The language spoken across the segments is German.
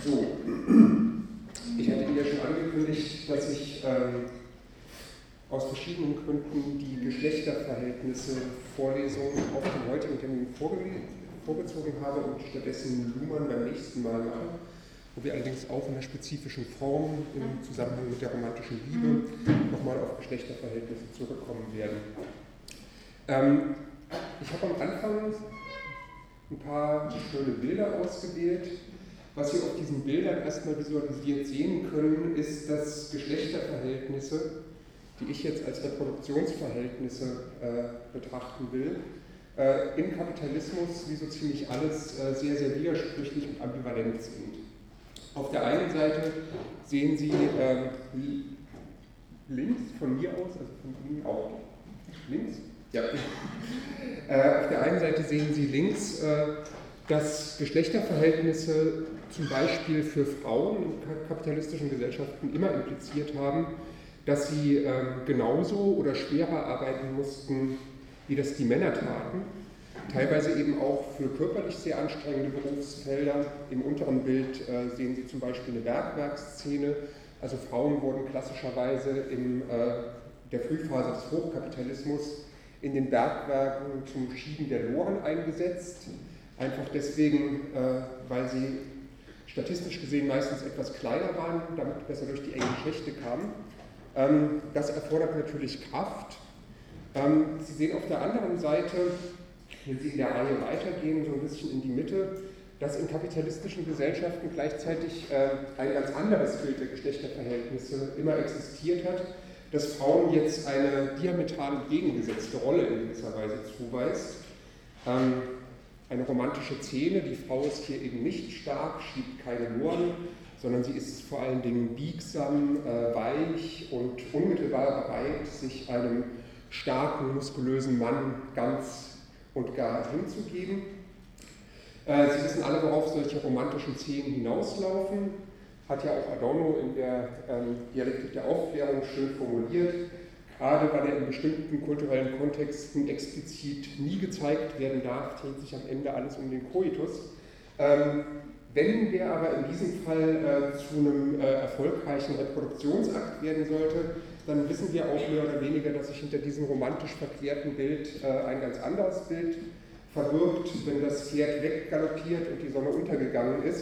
So, ich hatte Ihnen ja schon angekündigt, dass ich aus verschiedenen Gründen die Geschlechterverhältnisse Vorlesung auf den heutigen Termin vorgezogen habe und stattdessen Luhmann beim nächsten Mal mache, wo wir allerdings auch in einer spezifischen Form im Zusammenhang mit der romantischen Liebe nochmal auf Geschlechterverhältnisse zurückkommen werden. Ich habe am Anfang ein paar schöne Bilder ausgewählt. Was Sie auf diesen Bildern erstmal visualisiert sehen können, ist, dass Geschlechterverhältnisse, die ich jetzt als Reproduktionsverhältnisse betrachten will, im Kapitalismus wie so ziemlich alles sehr, sehr widersprüchlich und ambivalent sind. Auf der einen Seite sehen Sie links von mir aus, also von Ihnen auch, links? Ja. Auf der einen Seite sehen Sie links, dass Geschlechterverhältnisse zum Beispiel für Frauen in kapitalistischen Gesellschaften immer impliziert haben, dass sie genauso oder schwerer arbeiten mussten, wie das die Männer taten. Teilweise eben auch für körperlich sehr anstrengende Berufsfelder. Im unteren Bild sehen Sie zum Beispiel eine Bergwerksszene. Also Frauen wurden klassischerweise in der Frühphase des Hochkapitalismus in den Bergwerken zum Schieben der Loren eingesetzt. Einfach deswegen, weil sie statistisch gesehen meistens etwas kleiner waren, damit besser durch die engen Schächte kamen. Das erfordert natürlich Kraft. Sie sehen auf der anderen Seite, wenn Sie in der Reihe weitergehen, so ein bisschen in die Mitte, dass in kapitalistischen Gesellschaften gleichzeitig ein ganz anderes Bild der Geschlechterverhältnisse immer existiert hat, dass Frauen jetzt eine diametral entgegengesetzte Rolle in gewisser Weise zuweist. Eine romantische Szene, die Frau ist hier eben nicht stark, schiebt keine Loren, sondern sie ist vor allen Dingen biegsam, weich und unmittelbar bereit, sich einem starken, muskulösen Mann ganz und gar hinzugeben. Sie wissen alle, worauf solche romantischen Szenen hinauslaufen. Hat ja auch Adorno in der Dialektik der Aufklärung schön formuliert. Gerade weil er in bestimmten kulturellen Kontexten explizit nie gezeigt werden darf, dreht sich am Ende alles um den Koitus. Wenn der aber in diesem Fall zu einem erfolgreichen Reproduktionsakt werden sollte, dann wissen wir auch mehr oder weniger, dass sich hinter diesem romantisch verklärten Bild ein ganz anderes Bild verbirgt. Wenn das Pferd weggaloppiert und die Sonne untergegangen ist,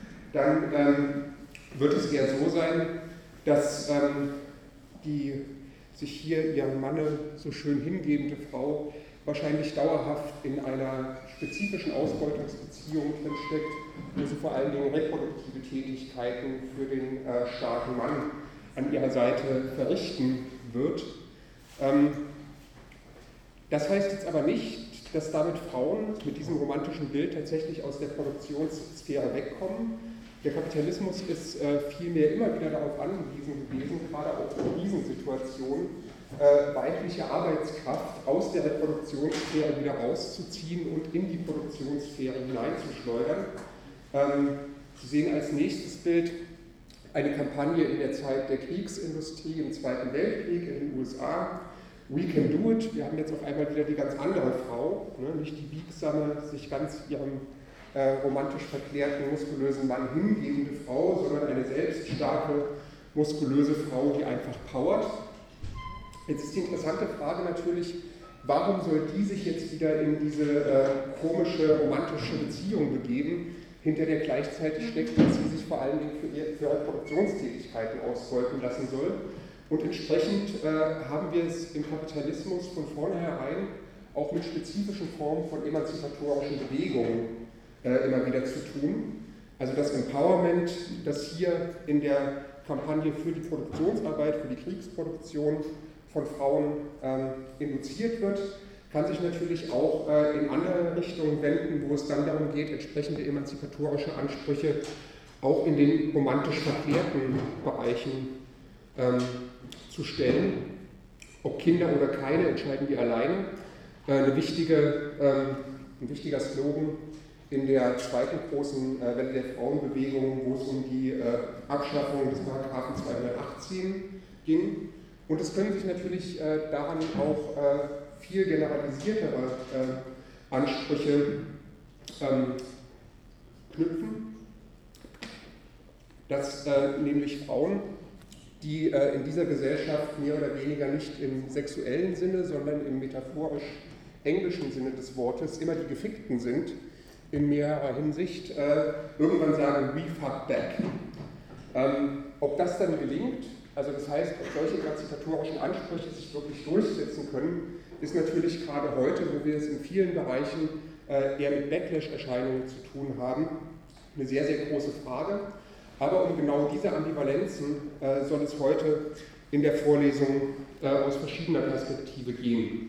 dann wird es eher so sein, dass die sich hier ihrem Manne so schön hingebende Frau wahrscheinlich dauerhaft in einer spezifischen Ausbeutungsbeziehung drinsteckt, wo sie vor allen Dingen reproduktive Tätigkeiten für den starken Mann an ihrer Seite verrichten wird. Das heißt jetzt aber nicht, dass damit Frauen mit diesem romantischen Bild tatsächlich aus der Produktionssphäre wegkommen. Der Kapitalismus ist vielmehr immer wieder darauf angewiesen gewesen, gerade auch in diesen Situationen, weibliche Arbeitskraft aus der Reproduktionssphäre wieder rauszuziehen und in die Produktionssphäre hineinzuschleudern. Sie sehen als nächstes Bild eine Kampagne in der Zeit der Kriegsindustrie im Zweiten Weltkrieg in den USA. We can do it. Wir haben jetzt auf einmal wieder die ganz andere Frau, ne? Nicht die biegsame, sich ganz ihrem romantisch verklärten, muskulösen Mann hingebende Frau, sondern eine selbststarke, muskulöse Frau, die einfach powert. Jetzt ist die interessante Frage natürlich, warum soll die sich jetzt wieder in diese komische, romantische Beziehung begeben, hinter der gleichzeitig steckt, dass sie sich vor allen Dingen für Reproduktionstätigkeiten ausbeuten lassen soll. Und entsprechend haben wir es im Kapitalismus von vornherein auch mit spezifischen Formen von emanzipatorischen Bewegungen immer wieder zu tun. Also das Empowerment, das hier in der Kampagne für die Produktionsarbeit, für die Kriegsproduktion von Frauen induziert wird, kann sich natürlich auch in andere Richtungen wenden, wo es dann darum geht, entsprechende emanzipatorische Ansprüche auch in den romantisch verklärten Bereichen zu stellen. Ob Kinder oder keine, entscheiden wir alleine. Ein wichtiger Slogan in der zweiten großen Welle der Frauenbewegung, wo es um die Abschaffung des Paragraphen 218 ging. Und es können sich natürlich daran auch viel generalisiertere Ansprüche knüpfen. dass nämlich Frauen, die in dieser Gesellschaft mehr oder weniger nicht im sexuellen Sinne, sondern im metaphorisch-englischen Sinne des Wortes immer die Gefickten sind, in mehrerer Hinsicht, irgendwann sagen, we fuck back. Ob das dann gelingt, also das heißt, ob solche emanzipatorischen Ansprüche sich wirklich durchsetzen können, ist natürlich gerade heute, wo wir es in vielen Bereichen eher mit Backlash-Erscheinungen zu tun haben, eine sehr, sehr große Frage. Aber um genau diese Ambivalenzen soll es heute in der Vorlesung aus verschiedener Perspektive gehen.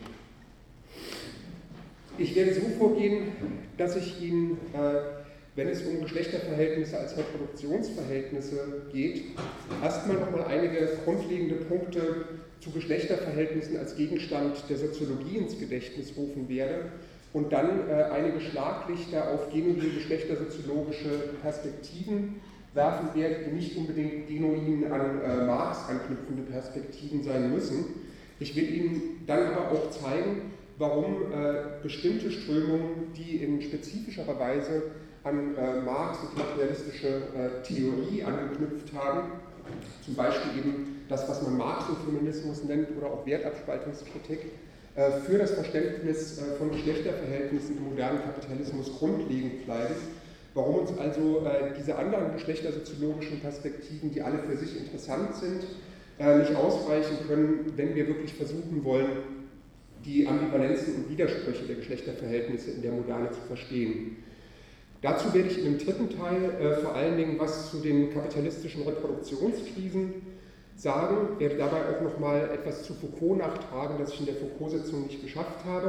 Ich werde so vorgehen, dass ich Ihnen, wenn es um Geschlechterverhältnisse als Reproduktionsverhältnisse geht, erstmal nochmal einige grundlegende Punkte zu Geschlechterverhältnissen als Gegenstand der Soziologie ins Gedächtnis rufen werde und dann einige Schlaglichter auf genuine geschlechtersoziologische Perspektiven werfen werde, die nicht unbedingt genuin an Marx anknüpfende Perspektiven sein müssen. Ich will Ihnen dann aber auch zeigen, warum bestimmte Strömungen, die in spezifischerer Weise an Marx und materialistische Theorie angeknüpft haben, zum Beispiel eben das, was man Marxofeminismus nennt oder auch Wertabspaltungskritik, für das Verständnis von Geschlechterverhältnissen im modernen Kapitalismus grundlegend bleiben. Warum uns also diese anderen geschlechtersoziologischen Perspektiven, die alle für sich interessant sind, nicht ausreichen können, wenn wir wirklich versuchen wollen, die Ambivalenzen und Widersprüche der Geschlechterverhältnisse in der Moderne zu verstehen. Dazu werde ich in dem dritten Teil vor allen Dingen was zu den kapitalistischen Reproduktionskrisen sagen, werde dabei auch nochmal etwas zu Foucault nachtragen, das ich in der Foucault-Sitzung nicht geschafft habe,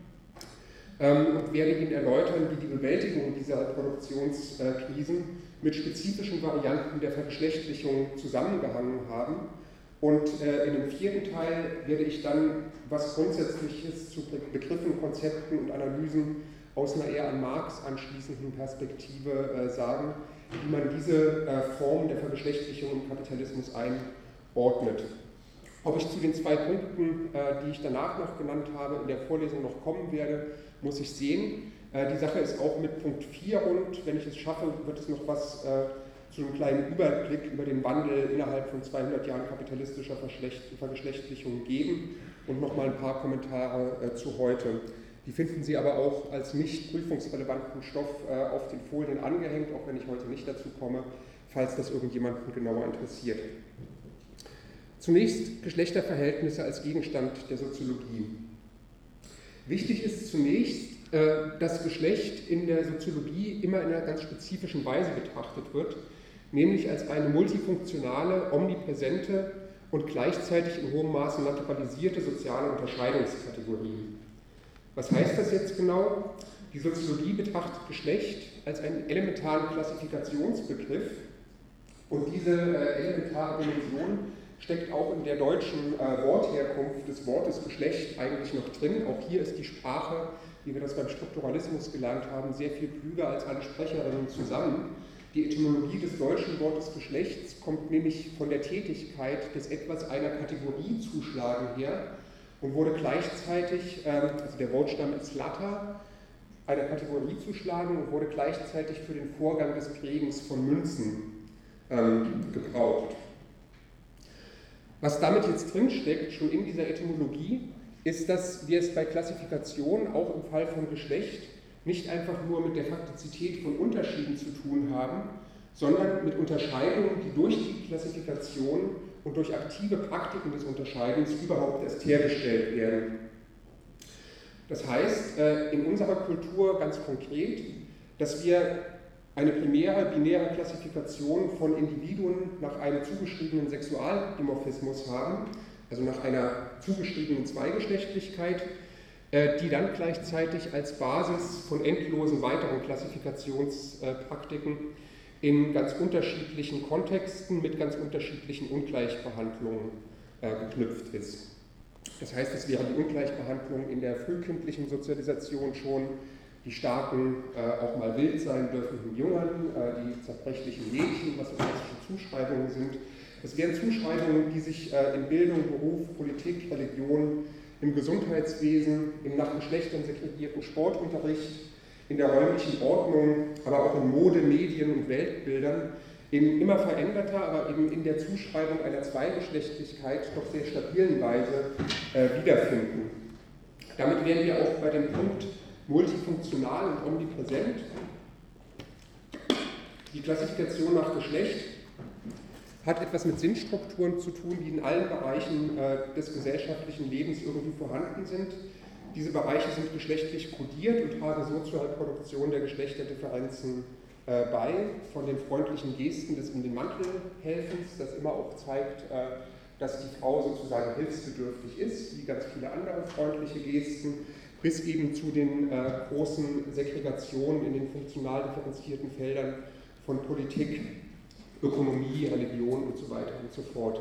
und werde Ihnen erläutern, wie die Bewältigung dieser Reproduktionskrisen mit spezifischen Varianten der Vergeschlechtlichung zusammengehangen haben. Und in dem vierten Teil werde ich dann was Grundsätzliches zu Begriffen, Konzepten und Analysen aus einer eher an Marx anschließenden Perspektive sagen, wie man diese Form der Vergeschlechtlichung im Kapitalismus einordnet. Ob ich zu den zwei Punkten, die ich danach noch genannt habe, in der Vorlesung noch kommen werde, muss ich sehen. Die Sache ist auch mit Punkt 4 rund. Wenn ich es schaffe, wird es noch was zu einem kleinen Überblick über den Wandel innerhalb von 200 Jahren kapitalistischer Vergeschlechtlichung geben und nochmal ein paar Kommentare zu heute. Die finden Sie aber auch als nicht prüfungsrelevanten Stoff auf den Folien angehängt, auch wenn ich heute nicht dazu komme, falls das irgendjemanden genauer interessiert. Zunächst Geschlechterverhältnisse als Gegenstand der Soziologie. Wichtig ist zunächst, dass Geschlecht in der Soziologie immer in einer ganz spezifischen Weise betrachtet wird, nämlich als eine multifunktionale, omnipräsente und gleichzeitig in hohem Maße naturalisierte soziale Unterscheidungskategorie. Was heißt das jetzt genau? Die Soziologie betrachtet Geschlecht als einen elementaren Klassifikationsbegriff und diese elementare Dimension steckt auch in der deutschen Wortherkunft des Wortes Geschlecht eigentlich noch drin. Auch hier ist die Sprache, wie wir das beim Strukturalismus gelernt haben, sehr viel klüger als alle Sprecherinnen zusammen. Die Etymologie des deutschen Wortes Geschlechts kommt nämlich von der Tätigkeit des etwas einer Kategorie zuschlagen her und wurde gleichzeitig, also der Wortstamm ist Latter, einer Kategorie zuschlagen und wurde gleichzeitig für den Vorgang des Prägens von Münzen gebraucht. Was damit jetzt drinsteckt, schon in dieser Etymologie, ist, dass wir es bei Klassifikation auch im Fall von Geschlecht nicht einfach nur mit der Faktizität von Unterschieden zu tun haben, sondern mit Unterscheidungen, die durch die Klassifikation und durch aktive Praktiken des Unterscheidens überhaupt erst hergestellt werden. Das heißt, in unserer Kultur ganz konkret, dass wir eine primäre, binäre Klassifikation von Individuen nach einem zugeschriebenen Sexualdimorphismus haben, also nach einer zugeschriebenen Zweigeschlechtlichkeit, die dann gleichzeitig als Basis von endlosen weiteren Klassifikationspraktiken in ganz unterschiedlichen Kontexten mit ganz unterschiedlichen Ungleichbehandlungen geknüpft ist. Das heißt, es wäre die Ungleichbehandlung in der frühkindlichen Sozialisation schon, die starken, auch mal wild sein dürfenden Jungen, die zerbrechlichen Mädchen, was so klassische Zuschreibungen sind. Es wären Zuschreibungen, die sich in Bildung, Beruf, Politik, Religion, im Gesundheitswesen, im nach Geschlechtern segregierten Sportunterricht, in der räumlichen Ordnung, aber auch in Mode, Medien und Weltbildern in immer veränderter, aber eben in der Zuschreibung einer Zweigeschlechtlichkeit doch sehr stabilen Weise wiederfinden. Damit wären wir auch bei dem Punkt multifunktional und omnipräsent. Die Klassifikation nach Geschlecht hat etwas mit Sinnstrukturen zu tun, die in allen Bereichen des gesellschaftlichen Lebens irgendwie vorhanden sind. Diese Bereiche sind geschlechtlich kodiert und tragen so zur Reproduktion der Geschlechterdifferenzen bei, von den freundlichen Gesten des in den Mantel helfens, das immer auch zeigt, dass die Frau sozusagen hilfsbedürftig ist, wie ganz viele andere freundliche Gesten, bis eben zu den großen Segregationen in den funktional differenzierten Feldern von Politik, Ökonomie, Religion und so weiter und so fort.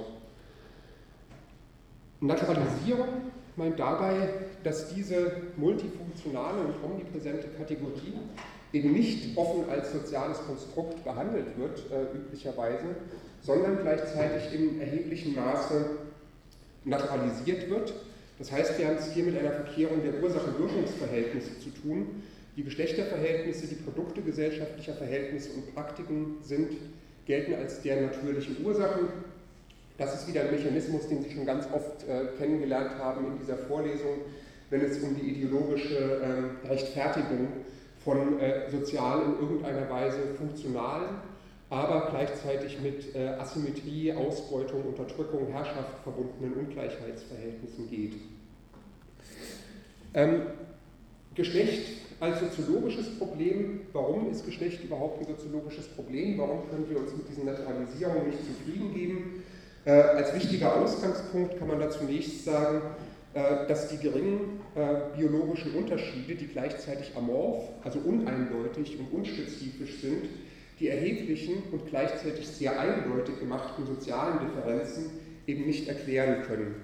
Naturalisierung meint dabei, dass diese multifunktionale und omnipräsente Kategorie eben nicht offen als soziales Konstrukt behandelt wird, üblicherweise, sondern gleichzeitig in erheblichem Maße naturalisiert wird. Das heißt, wir haben es hier mit einer Verkehrung der Ursache-Wirkungsverhältnisse zu tun. Die Geschlechterverhältnisse, die Produkte gesellschaftlicher Verhältnisse und Praktiken gelten als deren natürliche Ursachen. Das ist wieder ein Mechanismus, den Sie schon ganz oft kennengelernt haben in dieser Vorlesung, wenn es um die ideologische Rechtfertigung von sozial in irgendeiner Weise funktionalen, aber gleichzeitig mit Asymmetrie, Ausbeutung, Unterdrückung, Herrschaft verbundenen Ungleichheitsverhältnissen geht. Geschlecht als soziologisches Problem. Warum ist Geschlecht überhaupt ein soziologisches Problem? Warum können wir uns mit diesen Naturalisierungen nicht zufrieden geben? Als wichtiger Ausgangspunkt kann man da zunächst sagen, dass die geringen biologischen Unterschiede, die gleichzeitig amorph, also uneindeutig und unspezifisch sind, die erheblichen und gleichzeitig sehr eindeutig gemachten sozialen Differenzen eben nicht erklären können.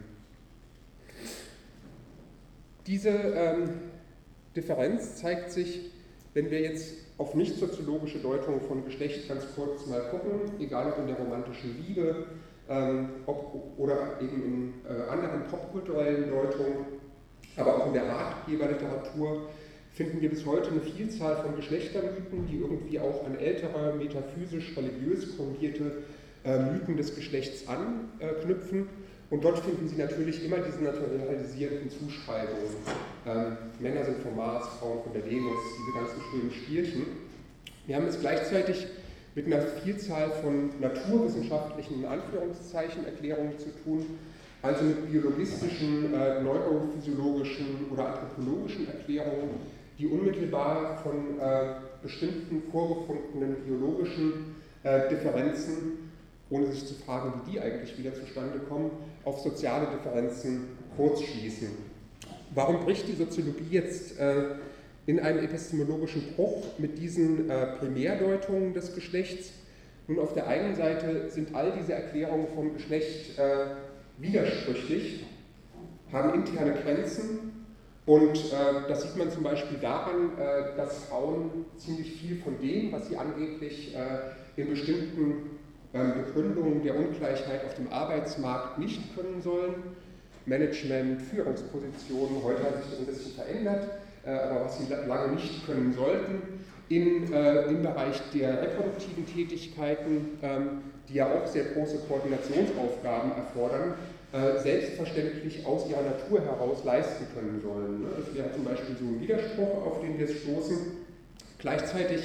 Diese Differenz zeigt sich, wenn wir jetzt auf nicht-soziologische Deutungen von Geschlecht ganz kurz mal gucken, egal ob in der romantischen Liebe oder eben in anderen popkulturellen Deutungen, aber auch in der Ratgeberliteratur, finden wir bis heute eine Vielzahl von Geschlechtermythen, die irgendwie auch an ältere, metaphysisch-religiös grundierte Mythen des Geschlechts anknüpfen. Und dort finden Sie natürlich immer diese naturalisierten Zuschreibungen. Männer sind vom Mars, Frauen von der Venus, diese ganzen schönen Spielchen. Wir haben es gleichzeitig mit einer Vielzahl von naturwissenschaftlichen, in Anführungszeichen, Erklärungen zu tun, also mit biologistischen, neurophysiologischen oder anthropologischen Erklärungen, die unmittelbar von bestimmten vorgefundenen biologischen Differenzen, ohne sich zu fragen, wie die eigentlich wieder zustande kommen, auf soziale Differenzen kurzschließen. Warum bricht die Soziologie jetzt in einen epistemologischen Bruch mit diesen Primärdeutungen des Geschlechts? Nun, auf der einen Seite sind all diese Erklärungen vom Geschlecht widersprüchlich, haben interne Grenzen und das sieht man zum Beispiel daran, dass Frauen ziemlich viel von dem, was sie angeblich in bestimmten Begründungen der Ungleichheit auf dem Arbeitsmarkt nicht können sollen, Management, Führungspositionen, heute hat sich das ein bisschen verändert, aber was sie lange nicht können sollten, im Bereich der reproduktiven Tätigkeiten, die ja auch sehr große Koordinationsaufgaben erfordern, selbstverständlich aus ihrer Natur heraus leisten können sollen. Das wäre zum Beispiel so ein Widerspruch, auf den wir stoßen. Gleichzeitig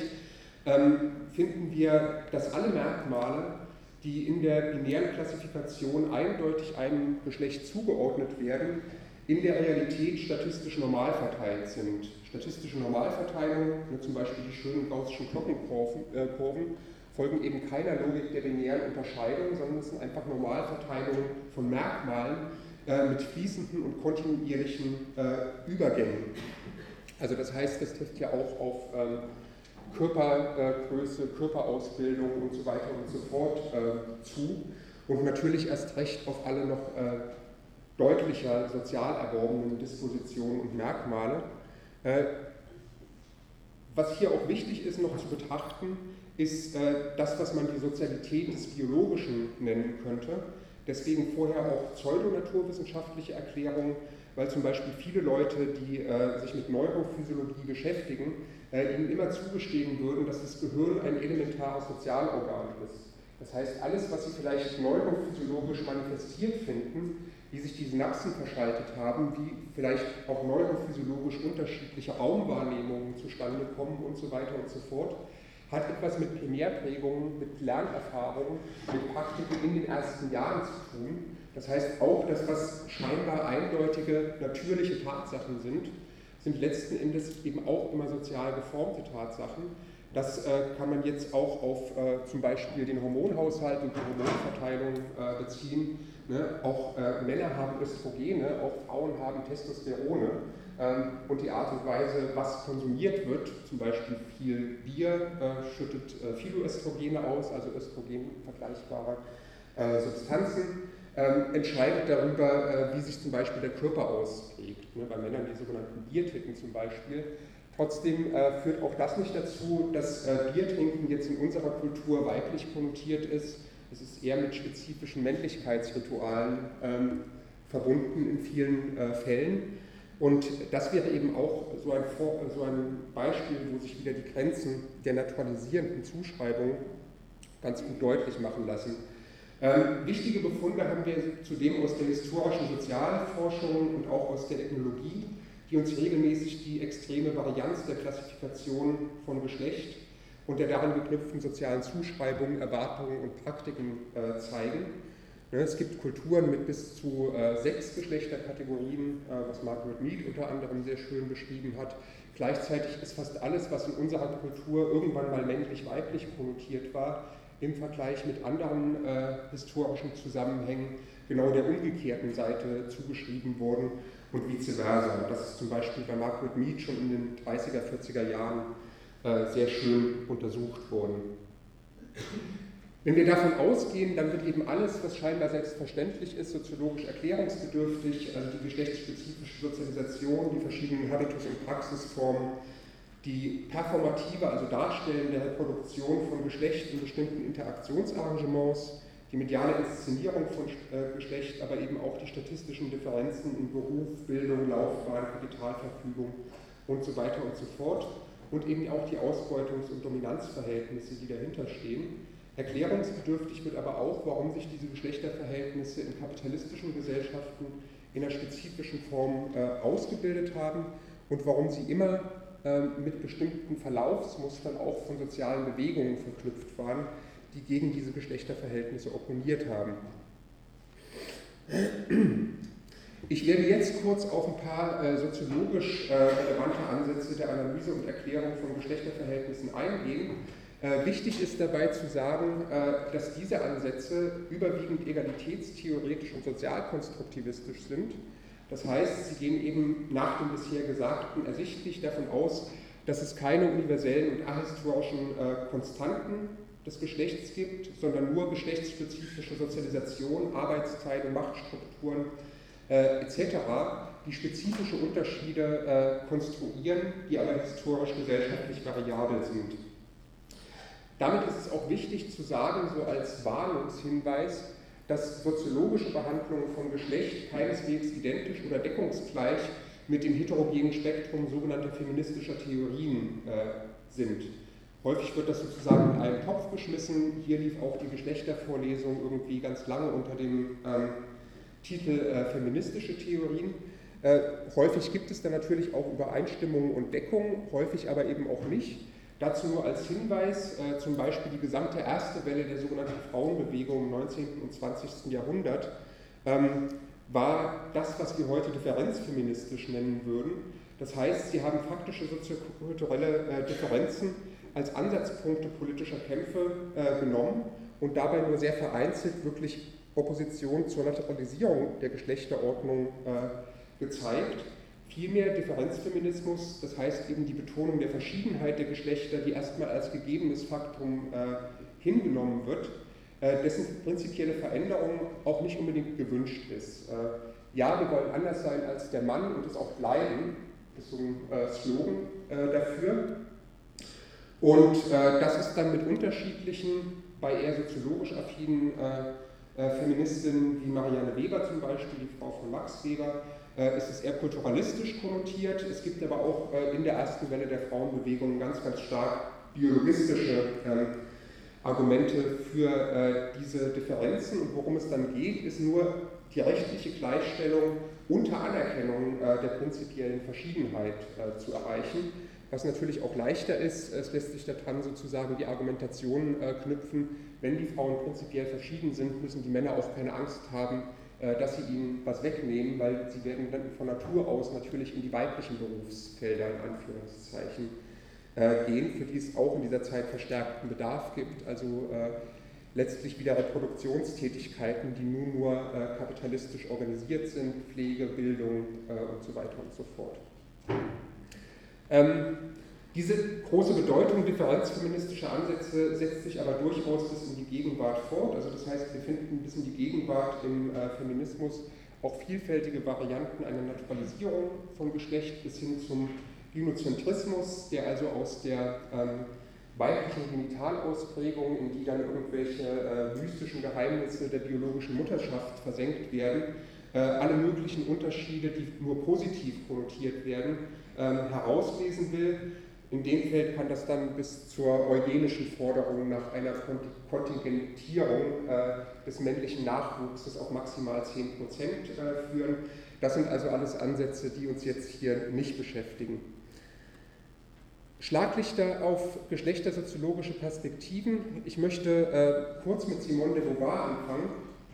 finden wir, dass alle Merkmale, die in der binären Klassifikation eindeutig einem Geschlecht zugeordnet werden, in der Realität statistisch normal verteilt sind. Statistische Normalverteilung, zum Beispiel die schönen gaußschen Glockenkurven, folgen eben keiner Logik der binären Unterscheidung, sondern es sind einfach Normalverteilungen von Merkmalen mit fließenden und kontinuierlichen Übergängen. Also das heißt, das trifft ja auch auf Körpergröße, Körperausbildung und so weiter und so fort zu und natürlich erst recht auf alle noch deutlicher sozial erworbenen Dispositionen und Merkmale. Was hier auch wichtig ist noch zu betrachten, ist das, was man die Sozialität des Biologischen nennen könnte. Deswegen vorher auch pseudonaturwissenschaftliche Erklärungen, weil zum Beispiel viele Leute, die sich mit Neurophysiologie beschäftigen, ihnen immer zugestehen würden, dass das Gehirn ein elementares Sozialorgan ist. Das heißt, alles, was Sie vielleicht neurophysiologisch manifestiert finden, wie sich die Synapsen verschaltet haben, wie vielleicht auch neurophysiologisch unterschiedliche Raumwahrnehmungen zustande kommen und so weiter und so fort, hat etwas mit Primärprägungen, mit Lernerfahrungen, mit Praktiken in den ersten Jahren zu tun. Das heißt, auch das, was scheinbar eindeutige, natürliche Tatsachen sind letzten Endes eben auch immer sozial geformte Tatsachen. Das kann man jetzt auch auf zum Beispiel den Hormonhaushalt und die Hormonverteilung beziehen. Ne? Auch Männer haben Östrogene, auch Frauen haben Testosterone. Und die Art und Weise, was konsumiert wird, zum Beispiel viel Bier, schüttet Phytoöstrogene aus, also Östrogen vergleichbare Substanzen, entscheidet darüber, wie sich zum Beispiel der Körper ausprägt. Ne? Bei Männern die sogenannten Bierticken zum Beispiel. Trotzdem führt auch das nicht dazu, dass Biertrinken jetzt in unserer Kultur weiblich konnotiert ist. Es ist eher mit spezifischen Männlichkeitsritualen verbunden in vielen Fällen. Und das wäre eben auch so ein Beispiel, wo sich wieder die Grenzen der naturalisierenden Zuschreibung ganz gut deutlich machen lassen. Wichtige Befunde haben wir zudem aus der historischen Sozialforschung und auch aus der Ethnologie, die uns regelmäßig die extreme Varianz der Klassifikation von Geschlecht und der daran geknüpften sozialen Zuschreibungen, Erwartungen und Praktiken zeigen. Es gibt Kulturen mit bis zu 6 Geschlechterkategorien, was Margaret Mead unter anderem sehr schön beschrieben hat. Gleichzeitig ist fast alles, was in unserer Kultur irgendwann mal männlich-weiblich konnotiert war, im Vergleich mit anderen historischen Zusammenhängen genau der umgekehrten Seite zugeschrieben worden und vice versa. Das ist zum Beispiel bei Margaret Mead schon in den 30er, 40er Jahren sehr schön untersucht worden. Wenn wir davon ausgehen, dann wird eben alles, was scheinbar selbstverständlich ist, soziologisch erklärungsbedürftig, also die geschlechtsspezifische Sozialisation, die verschiedenen Habitus- und Praxisformen, die performative, also darstellende Reproduktion von Geschlecht in bestimmten Interaktionsarrangements, die mediale Inszenierung von Geschlecht, aber eben auch die statistischen Differenzen in Beruf, Bildung, Laufbahn, Kapitalverfügung und so weiter und so fort und eben auch die Ausbeutungs- und Dominanzverhältnisse, die dahinter stehen. Erklärungsbedürftig wird aber auch, warum sich diese Geschlechterverhältnisse in kapitalistischen Gesellschaften in einer spezifischen Form ausgebildet haben und warum sie immer mit bestimmten Verlaufsmustern auch von sozialen Bewegungen verknüpft waren, die gegen diese Geschlechterverhältnisse opponiert haben. Ich werde jetzt kurz auf ein paar soziologisch relevante Ansätze der Analyse und Erklärung von Geschlechterverhältnissen eingehen. Wichtig ist dabei zu sagen, dass diese Ansätze überwiegend egalitätstheoretisch und sozialkonstruktivistisch sind. Das heißt, sie gehen eben nach dem bisher Gesagten ersichtlich davon aus, dass es keine universellen und ahistorischen Konstanten des Geschlechts gibt, sondern nur geschlechtsspezifische Sozialisation, Arbeitsteile, Machtstrukturen etc., die spezifische Unterschiede konstruieren, die aber historisch gesellschaftlich variabel sind. Damit ist es auch wichtig zu sagen, so als Warnungshinweis, dass soziologische Behandlungen von Geschlecht keineswegs identisch oder deckungsgleich mit dem heterogenen Spektrum sogenannter feministischer Theorien sind. Häufig wird das sozusagen in einen Topf geschmissen. Hier lief auch die Geschlechtervorlesung irgendwie ganz lange unter dem Titel feministische Theorien. Häufig gibt es da natürlich auch Übereinstimmungen und Deckungen, häufig aber eben auch nicht. Dazu nur als Hinweis, zum Beispiel die gesamte erste Welle der sogenannten Frauenbewegung im 19. und 20. Jahrhundert war das, was wir heute differenzfeministisch nennen würden. Das heißt, sie haben faktische soziokulturelle Differenzen als Ansatzpunkte politischer Kämpfe genommen und dabei nur sehr vereinzelt wirklich Opposition zur Naturalisierung der Geschlechterordnung gezeigt. Vielmehr Differenzfeminismus, das heißt eben die Betonung der Verschiedenheit der Geschlechter, die erstmal als gegebenes Faktum hingenommen wird, dessen prinzipielle Veränderung auch nicht unbedingt gewünscht ist. Ja, wir wollen anders sein als der Mann und es auch bleiben, das ist so ein Slogan dafür. Und das ist dann mit unterschiedlichen, bei eher soziologisch affinen Feministinnen wie Marianne Weber zum Beispiel, die Frau von Max Weber, ist es eher kulturalistisch konnotiert. Es gibt aber auch in der ersten Welle der Frauenbewegung ganz, ganz stark biologistische Argumente für diese Differenzen. Und worum es dann geht, ist nur die rechtliche Gleichstellung unter Anerkennung der prinzipiellen Verschiedenheit zu erreichen, was natürlich auch leichter ist. Es lässt sich daran sozusagen die Argumentation knüpfen, wenn die Frauen prinzipiell verschieden sind, müssen die Männer auch keine Angst haben, dass sie ihnen was wegnehmen, weil sie werden dann von Natur aus natürlich in die weiblichen Berufsfelder in Anführungszeichen gehen, für die es auch in dieser Zeit verstärkten Bedarf gibt, also letztlich wieder Reproduktionstätigkeiten, die nun nur kapitalistisch organisiert sind, Pflege, Bildung und so weiter und so fort. Diese große Bedeutung differenzfeministischer Ansätze setzt sich aber durchaus bis in die Gegenwart fort. Also das heißt, wir finden bis in die Gegenwart im Feminismus auch vielfältige Varianten einer Naturalisierung von Geschlecht bis hin zum Gynozentrismus, der also aus der weiblichen Genitalausprägung, in die dann irgendwelche mystischen Geheimnisse der biologischen Mutterschaft versenkt werden, alle möglichen Unterschiede, die nur positiv konnotiert werden, herauslesen will. In dem Feld kann das dann bis zur eugenischen Forderung nach einer Kontingentierung des männlichen Nachwuchses auf maximal 10% führen. Das sind also alles Ansätze, die uns jetzt hier nicht beschäftigen. Schlaglichter auf geschlechtersoziologische Perspektiven. Ich möchte kurz mit Simone de Beauvoir anfangen,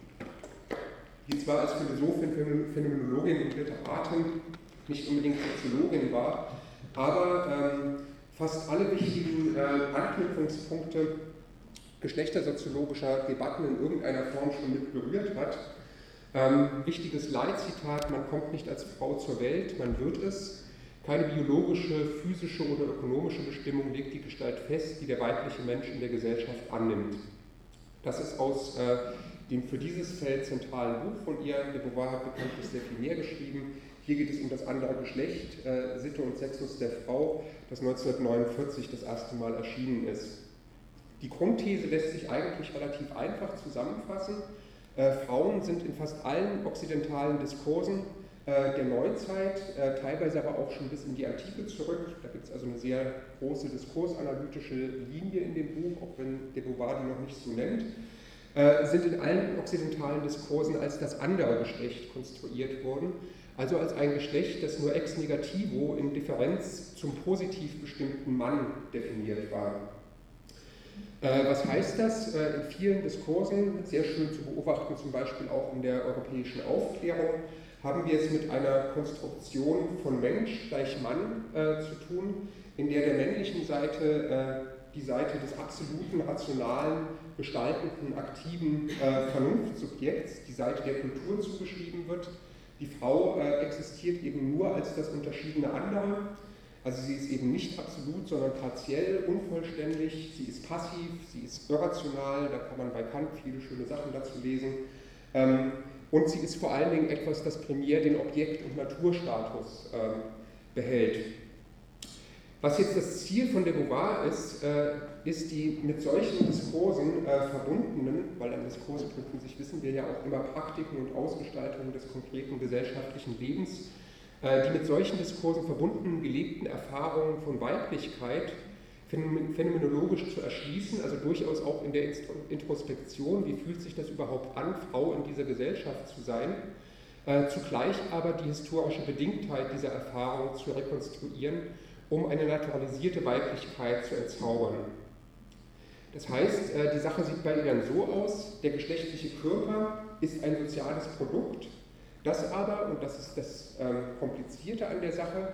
die zwar als Philosophin, Phänomenologin und Literatin nicht unbedingt Soziologin war, aber fast alle wichtigen Anknüpfungspunkte geschlechtersoziologischer Debatten in irgendeiner Form schon mit berührt hat. Wichtiges Leitzitat: Man kommt nicht als Frau zur Welt, man wird es. Keine biologische, physische oder ökonomische Bestimmung legt die Gestalt fest, die der weibliche Mensch in der Gesellschaft annimmt. Das ist aus dem für dieses Feld zentralen Buch von ihr, de Beauvoir hat bekanntlich sehr viel mehr geschrieben. Hier geht es um das andere Geschlecht, Sitte und Sexus der Frau, das 1949 das erste Mal erschienen ist. Die Grundthese lässt sich eigentlich relativ einfach zusammenfassen. Frauen sind in fast allen okzidentalen Diskursen der Neuzeit, teilweise aber auch schon bis in die Antike zurück. Da gibt es also eine sehr große diskursanalytische Linie in dem Buch, auch wenn de Beauvoir die noch nicht so nennt, sind in allen okzidentalen Diskursen als das andere Geschlecht konstruiert worden, also als ein Geschlecht, das nur ex negativo in Differenz zum positiv bestimmten Mann definiert war. Was heißt das? In vielen Diskursen, sehr schön zu beobachten, zum Beispiel auch in der europäischen Aufklärung, haben wir es mit einer Konstruktion von Mensch gleich Mann zu tun, in der männlichen Seite die Seite des absoluten, rationalen, gestaltenden, aktiven Vernunftsubjekts, die Seite der Kultur zugeschrieben wird. Die Frau existiert eben nur als das unterschiedene andere, also sie ist eben nicht absolut, sondern partiell, unvollständig, sie ist passiv, sie ist irrational, da kann man bei Kant viele schöne Sachen dazu lesen. Und sie ist vor allen Dingen etwas, das primär den Objekt- und Naturstatus behält. Was jetzt das Ziel von de Beauvoir ist, ist die mit solchen Diskursen verbundenen, weil an Diskurse knüpfen sich, wissen wir ja auch immer, Praktiken und Ausgestaltungen des konkreten gesellschaftlichen Lebens, die mit solchen Diskursen verbundenen gelebten Erfahrungen von Weiblichkeit phänomenologisch zu erschließen, also durchaus auch in der Introspektion, wie fühlt sich das überhaupt an, Frau in dieser Gesellschaft zu sein, zugleich aber die historische Bedingtheit dieser Erfahrung zu rekonstruieren, um eine naturalisierte Weiblichkeit zu entzaubern. Das heißt, die Sache sieht bei ihr dann so aus, der geschlechtliche Körper ist ein soziales Produkt, das aber, und das ist das Komplizierte an der Sache,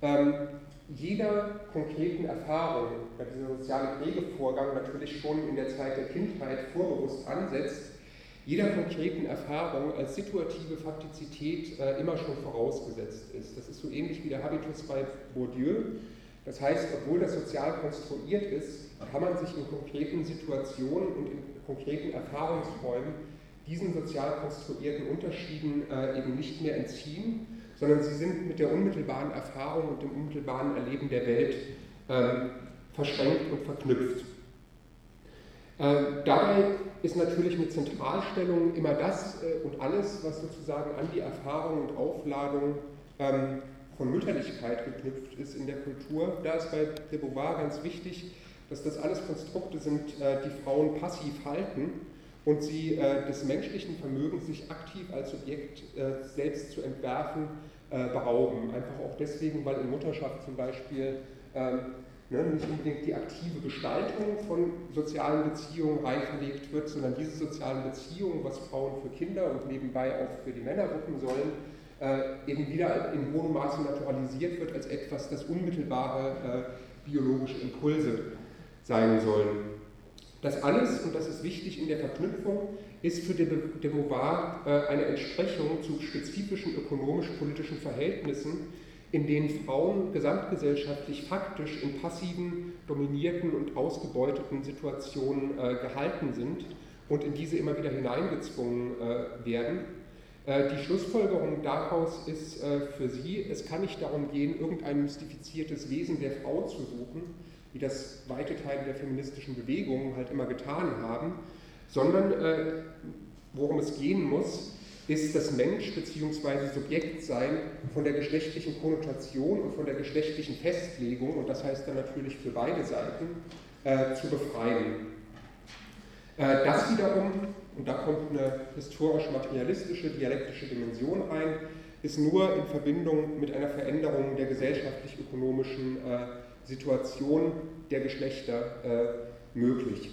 jeder konkreten Erfahrung, weil dieser soziale Prägevorgang natürlich schon in der Zeit der Kindheit vorbewusst ansetzt, jeder konkreten Erfahrung als situative Faktizität immer schon vorausgesetzt ist. Das ist so ähnlich wie der Habitus bei Bourdieu. Das heißt, obwohl das sozial konstruiert ist, kann man sich in konkreten Situationen und in konkreten Erfahrungsräumen diesen sozial konstruierten Unterschieden eben nicht mehr entziehen, sondern sie sind mit der unmittelbaren Erfahrung und dem unmittelbaren Erleben der Welt verschränkt und verknüpft. Dabei ist natürlich mit Zentralstellung immer das und alles, was sozusagen an die Erfahrung und Aufladung von Mütterlichkeit geknüpft ist in der Kultur. Da ist bei de Beauvoir ganz wichtig, dass das alles Konstrukte sind, die Frauen passiv halten und sie des menschlichen Vermögens, sich aktiv als Subjekt selbst zu entwerfen, berauben. Einfach auch deswegen, weil in Mutterschaft zum Beispiel nicht unbedingt die aktive Gestaltung von sozialen Beziehungen reinverlegt wird, sondern diese sozialen Beziehungen, was Frauen für Kinder und nebenbei auch für die Männer wuppen sollen, eben wieder in hohem Maße naturalisiert wird als etwas, das unmittelbare biologische Impulse sein sollen. Das alles, und das ist wichtig in der Verknüpfung, ist für de Beauvoir eine Entsprechung zu spezifischen ökonomisch-politischen Verhältnissen, in denen Frauen gesamtgesellschaftlich faktisch in passiven, dominierten und ausgebeuteten Situationen gehalten sind und in diese immer wieder hineingezwungen werden. Die Schlussfolgerung daraus ist für sie, es kann nicht darum gehen, irgendein mystifiziertes Wesen der Frau zu suchen, wie das weite Teile der feministischen Bewegungen halt immer getan haben, sondern worum es gehen muss, ist das Mensch bzw. Subjektsein von der geschlechtlichen Konnotation und von der geschlechtlichen Festlegung, und das heißt dann natürlich für beide Seiten, zu befreien. Das wiederum, und da kommt eine historisch-materialistische, dialektische Dimension rein, ist nur in Verbindung mit einer Veränderung der gesellschaftlich-ökonomischen Situation der Geschlechter möglich.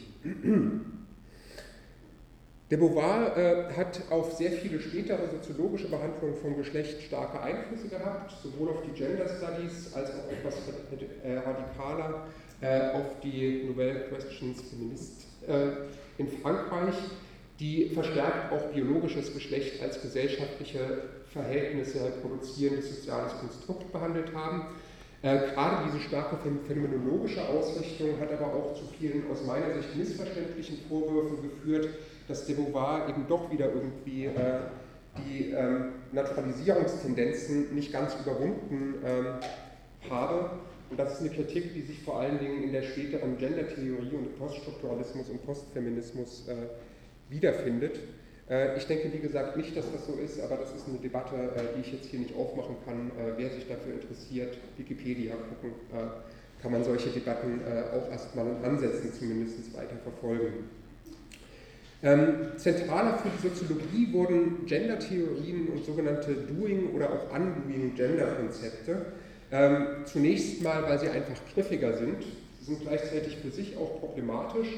De Beauvoir hat auf sehr viele spätere soziologische Behandlungen von Geschlecht starke Einflüsse gehabt, sowohl auf die Gender Studies als auch etwas radikaler auf die Nouvelle Questions Feminist in Frankreich, die verstärkt auch biologisches Geschlecht als gesellschaftliche Verhältnisse produzierendes soziales Konstrukt behandelt haben. Gerade diese starke phänomenologische Ausrichtung hat aber auch zu vielen aus meiner Sicht missverständlichen Vorwürfen geführt, dass de Beauvoir eben doch wieder irgendwie die Naturalisierungstendenzen nicht ganz überwunden habe. Und das ist eine Kritik, die sich vor allen Dingen in der späteren Gendertheorie und Poststrukturalismus und Postfeminismus wiederfindet. Ich denke, wie gesagt, nicht, dass das so ist, aber das ist eine Debatte, die ich jetzt hier nicht aufmachen kann. Wer sich dafür interessiert, Wikipedia gucken, kann man solche Debatten auch erstmal in Ansätzen zumindest weiter verfolgen. Zentraler für die Soziologie wurden Gendertheorien und sogenannte Doing- oder auch Undoing-Gender-Konzepte. Zunächst mal, weil sie einfach griffiger sind, sie sind gleichzeitig für sich auch problematisch.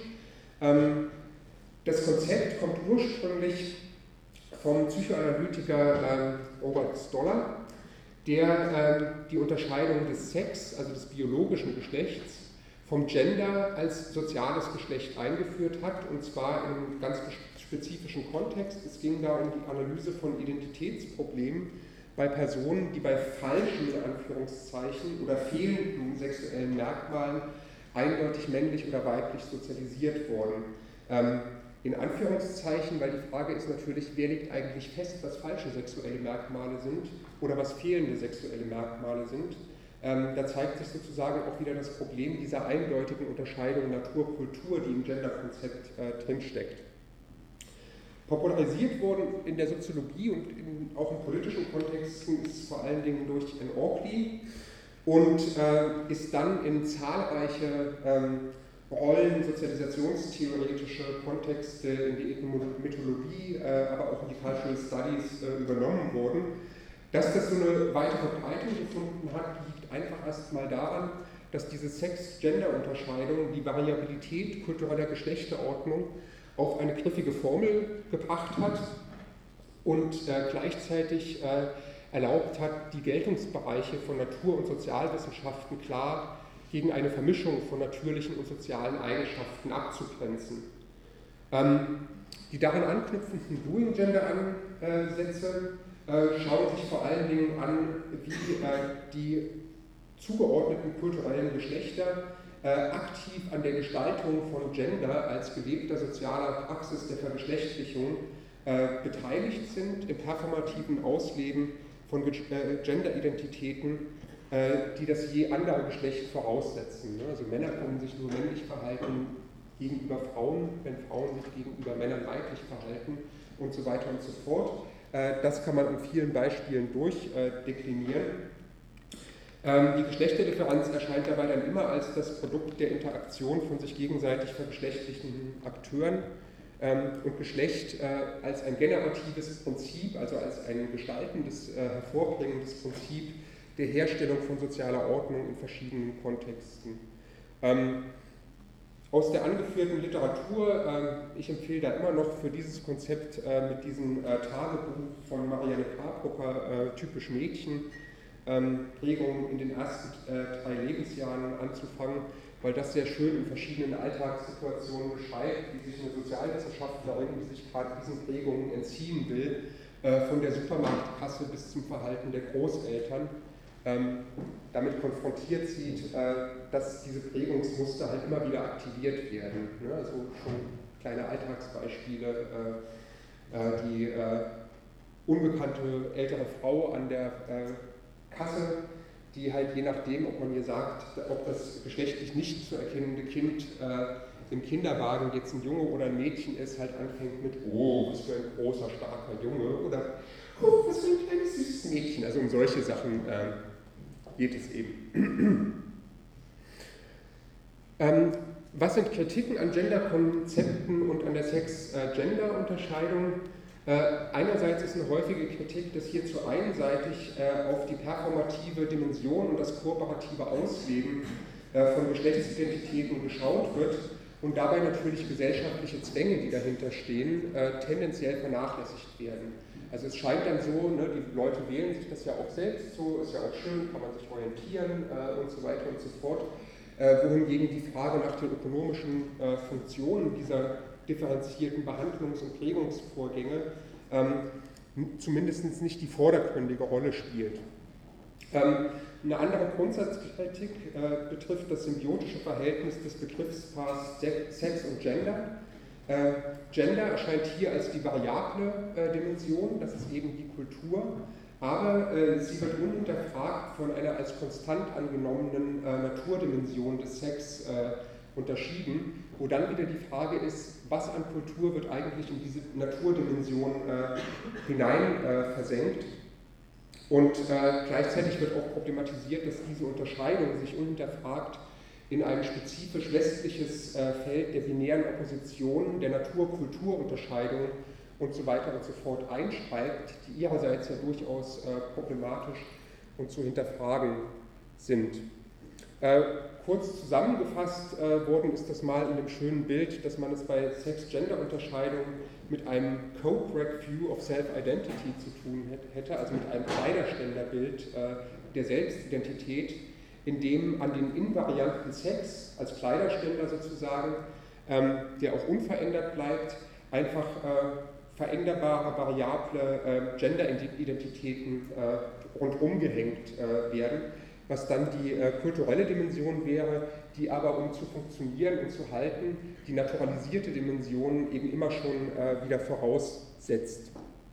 Das Konzept kommt ursprünglich vom Psychoanalytiker Robert Stoller, der die Unterscheidung des Sex, also des biologischen Geschlechts, vom Gender als soziales Geschlecht eingeführt hat, und zwar in einem ganz spezifischen Kontext. Es ging da um die Analyse von Identitätsproblemen bei Personen, die bei falschen, in Anführungszeichen, oder fehlenden sexuellen Merkmalen eindeutig männlich oder weiblich sozialisiert wurden. In Anführungszeichen, weil die Frage ist natürlich, wer legt eigentlich fest, was falsche sexuelle Merkmale sind oder was fehlende sexuelle Merkmale sind. Da zeigt sich sozusagen auch wieder das Problem dieser eindeutigen Unterscheidung Natur-Kultur, die im Gender-Konzept drinsteckt. Popularisiert worden in der Soziologie und auch in politischen Kontexten ist vor allen Dingen durch Anne Oakley und ist dann in zahlreiche Rollen, sozialisationstheoretische Kontexte, in die Ethnomethodologie, aber auch in die Cultural Studies übernommen worden. Dass das so eine weite Verbreitung gefunden hat, liegt einfach erstmal daran, dass diese Sex-Gender-Unterscheidung die Variabilität kultureller Geschlechterordnung auf eine knifflige Formel gebracht hat und gleichzeitig erlaubt hat, die Geltungsbereiche von Natur- und Sozialwissenschaften klar gegen eine Vermischung von natürlichen und sozialen Eigenschaften abzugrenzen. Die daran anknüpfenden Doing-Gender-Ansätze schauen sich vor allen Dingen an, wie die zugeordneten kulturellen Geschlechter aktiv an der Gestaltung von Gender als gelebter sozialer Praxis der Vergeschlechtlichung beteiligt sind, im performativen Ausleben von Gender-Identitäten, die das je andere Geschlecht voraussetzen. Also Männer können sich nur männlich verhalten gegenüber Frauen, wenn Frauen sich gegenüber Männern weiblich verhalten und so weiter und so fort. Das kann man in vielen Beispielen durchdeklinieren. Die Geschlechterdifferenz erscheint dabei dann immer als das Produkt der Interaktion von sich gegenseitig vergeschlechtlichten Akteuren und Geschlecht als ein generatives Prinzip, also als ein gestaltendes, hervorbringendes Prinzip der Herstellung von sozialer Ordnung in verschiedenen Kontexten. Aus der angeführten Literatur, ich empfehle da immer noch für dieses Konzept mit diesem Tagebuch von Marianne Karbrucker, typisch Mädchen, Prägungen in den ersten 3 Lebensjahren anzufangen, weil das sehr schön in verschiedenen Alltagssituationen beschreibt, wie sich eine Sozialwissenschaftlerin, die sich gerade diesen Prägungen entziehen will, von der Supermarktkasse bis zum Verhalten der Großeltern, damit konfrontiert sieht, dass diese Prägungsmuster halt immer wieder aktiviert werden. Ne? Also schon kleine Alltagsbeispiele, die unbekannte ältere Frau an der Kasse, die halt je nachdem, ob man ihr sagt, ob das geschlechtlich nicht zu erkennende Kind im Kinderwagen jetzt ein Junge oder ein Mädchen ist, halt anfängt mit oh, was für ein großer, starker Junge oder oh, was für ein kleines, süßes Mädchen. Also um solche Sachen geht es eben. Was sind Kritiken an Genderkonzepten und an der Sex-Gender-Unterscheidung? Einerseits ist eine häufige Kritik, dass hier zu einseitig auf die performative Dimension und das kooperative Ausleben von Geschlechtsidentitäten geschaut wird und dabei natürlich gesellschaftliche Zwänge, die dahinter stehen, tendenziell vernachlässigt werden. Also es scheint dann so, ne, die Leute wählen sich das ja auch selbst so, ist ja auch schön, kann man sich orientieren und so weiter und so fort, wohingegen die Frage nach den ökonomischen Funktionen dieser differenzierten Behandlungs- und Prägungsvorgänge zumindest nicht die vordergründige Rolle spielt. Eine andere Grundsatzkritik betrifft das symbiotische Verhältnis des Begriffspaars Sex und Gender. Gender erscheint hier als die variable Dimension, das ist eben die Kultur, aber sie wird unhinterfragt von einer als konstant angenommenen Naturdimension des Sex unterschieden, wo dann wieder die Frage ist, was an Kultur wird eigentlich in diese Naturdimension hinein versenkt. Und gleichzeitig wird auch problematisiert, dass diese Unterscheidung sich unhinterfragt in ein spezifisch westliches Feld der binären Opposition, der Natur-Kultur-Unterscheidung und so weiter und so fort einschreibt, die ihrerseits ja durchaus problematisch und zu hinterfragen sind. Kurz zusammengefasst worden ist das mal in dem schönen Bild, dass man es bei Sex-Gender-Unterscheidung mit einem Co-correct View of Self-Identity zu tun hätte, also mit einem Kleiderständerbild der Selbstidentität, in dem an den invarianten Sex als Kleiderständer sozusagen, der auch unverändert bleibt, einfach veränderbare, variable Gender-Identitäten rundum gehängt werden, was dann die kulturelle Dimension wäre, die aber, um zu funktionieren und zu halten, die naturalisierte Dimension eben immer schon wieder voraussetzt.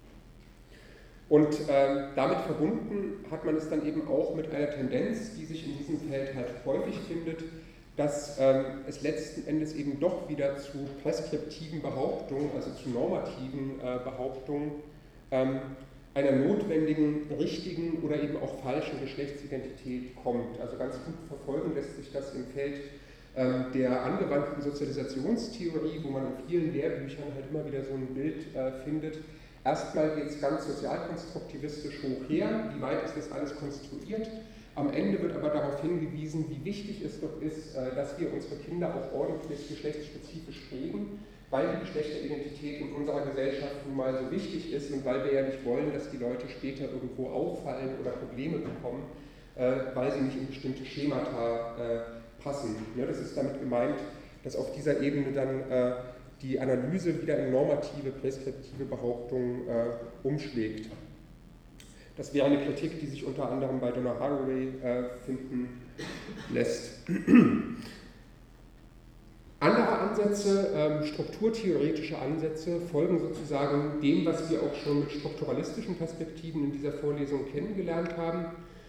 Und damit verbunden hat man es dann eben auch mit einer Tendenz, die sich in diesem Feld halt häufig findet, dass es letzten Endes eben doch wieder zu preskriptiven Behauptungen, also zu normativen Behauptungen, einer notwendigen, richtigen oder eben auch falschen Geschlechtsidentität kommt. Also ganz gut verfolgen lässt sich das im Feld der angewandten Sozialisationstheorie, wo man in vielen Lehrbüchern halt immer wieder so ein Bild findet. Erstmal geht es ganz sozialkonstruktivistisch hoch her, wie weit ist das alles konstruiert. Am Ende wird aber darauf hingewiesen, wie wichtig es doch ist, dass wir unsere Kinder auch ordentlich geschlechtsspezifisch prägen, weil die Geschlechteridentität in unserer Gesellschaft nun mal so wichtig ist und weil wir ja nicht wollen, dass die Leute später irgendwo auffallen oder Probleme bekommen, weil sie nicht in bestimmte Schemata passen. Ja, das ist damit gemeint, dass auf dieser Ebene dann die Analyse wieder in normative, preskriptive Behauptungen umschlägt. Das wäre eine Kritik, die sich unter anderem bei Donna Haraway finden lässt. Andere Ansätze, strukturtheoretische Ansätze, folgen sozusagen dem, was wir auch schon mit strukturalistischen Perspektiven in dieser Vorlesung kennengelernt haben.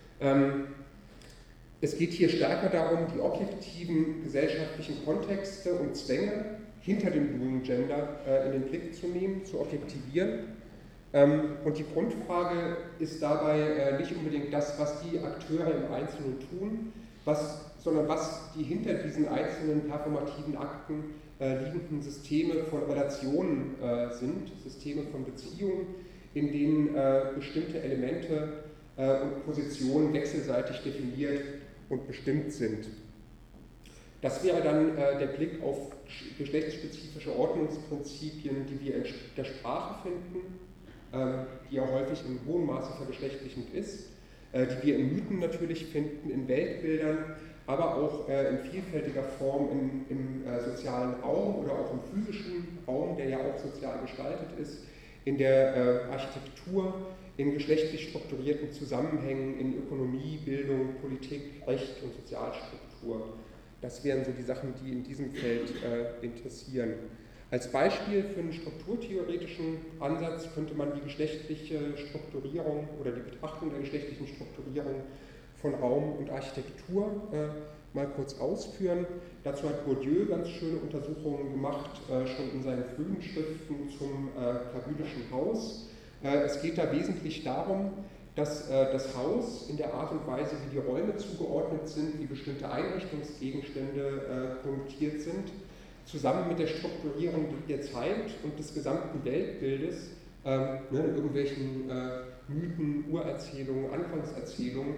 Es geht hier stärker darum, die objektiven gesellschaftlichen Kontexte und Zwänge hinter dem Doing Gender in den Blick zu nehmen, zu objektivieren Und die Grundfrage ist dabei nicht unbedingt das, was die Akteure im Einzelnen tun, sondern was die hinter diesen einzelnen performativen Akten liegenden Systeme von Relationen sind, Systeme von Beziehungen, in denen bestimmte Elemente und Positionen wechselseitig definiert und bestimmt sind. Das wäre dann der Blick auf geschlechtsspezifische Ordnungsprinzipien, die wir in der Sprache finden, die ja häufig in hohem Maße vergeschlechtlichend ist, die wir in Mythen natürlich finden, in Weltbildern, aber auch in vielfältiger Form im sozialen Raum oder auch im physischen Raum, der ja auch sozial gestaltet ist, in der Architektur, in geschlechtlich strukturierten Zusammenhängen, in Ökonomie, Bildung, Politik, Recht und Sozialstruktur. Das wären so die Sachen, die in diesem Feld interessieren. Als Beispiel für einen strukturtheoretischen Ansatz könnte man die geschlechtliche Strukturierung oder die Betrachtung der geschlechtlichen Strukturierung von Raum und Architektur mal kurz ausführen. Dazu hat Bourdieu ganz schöne Untersuchungen gemacht, schon in seinen frühen Schriften zum kabylischen Haus. Es geht da wesentlich darum, dass das Haus in der Art und Weise, wie die Räume zugeordnet sind, wie bestimmte Einrichtungsgegenstände konnotiert sind, zusammen mit der Strukturierung der Zeit und des gesamten Weltbildes, in irgendwelchen Mythen, Urerzählungen, Anfangserzählungen,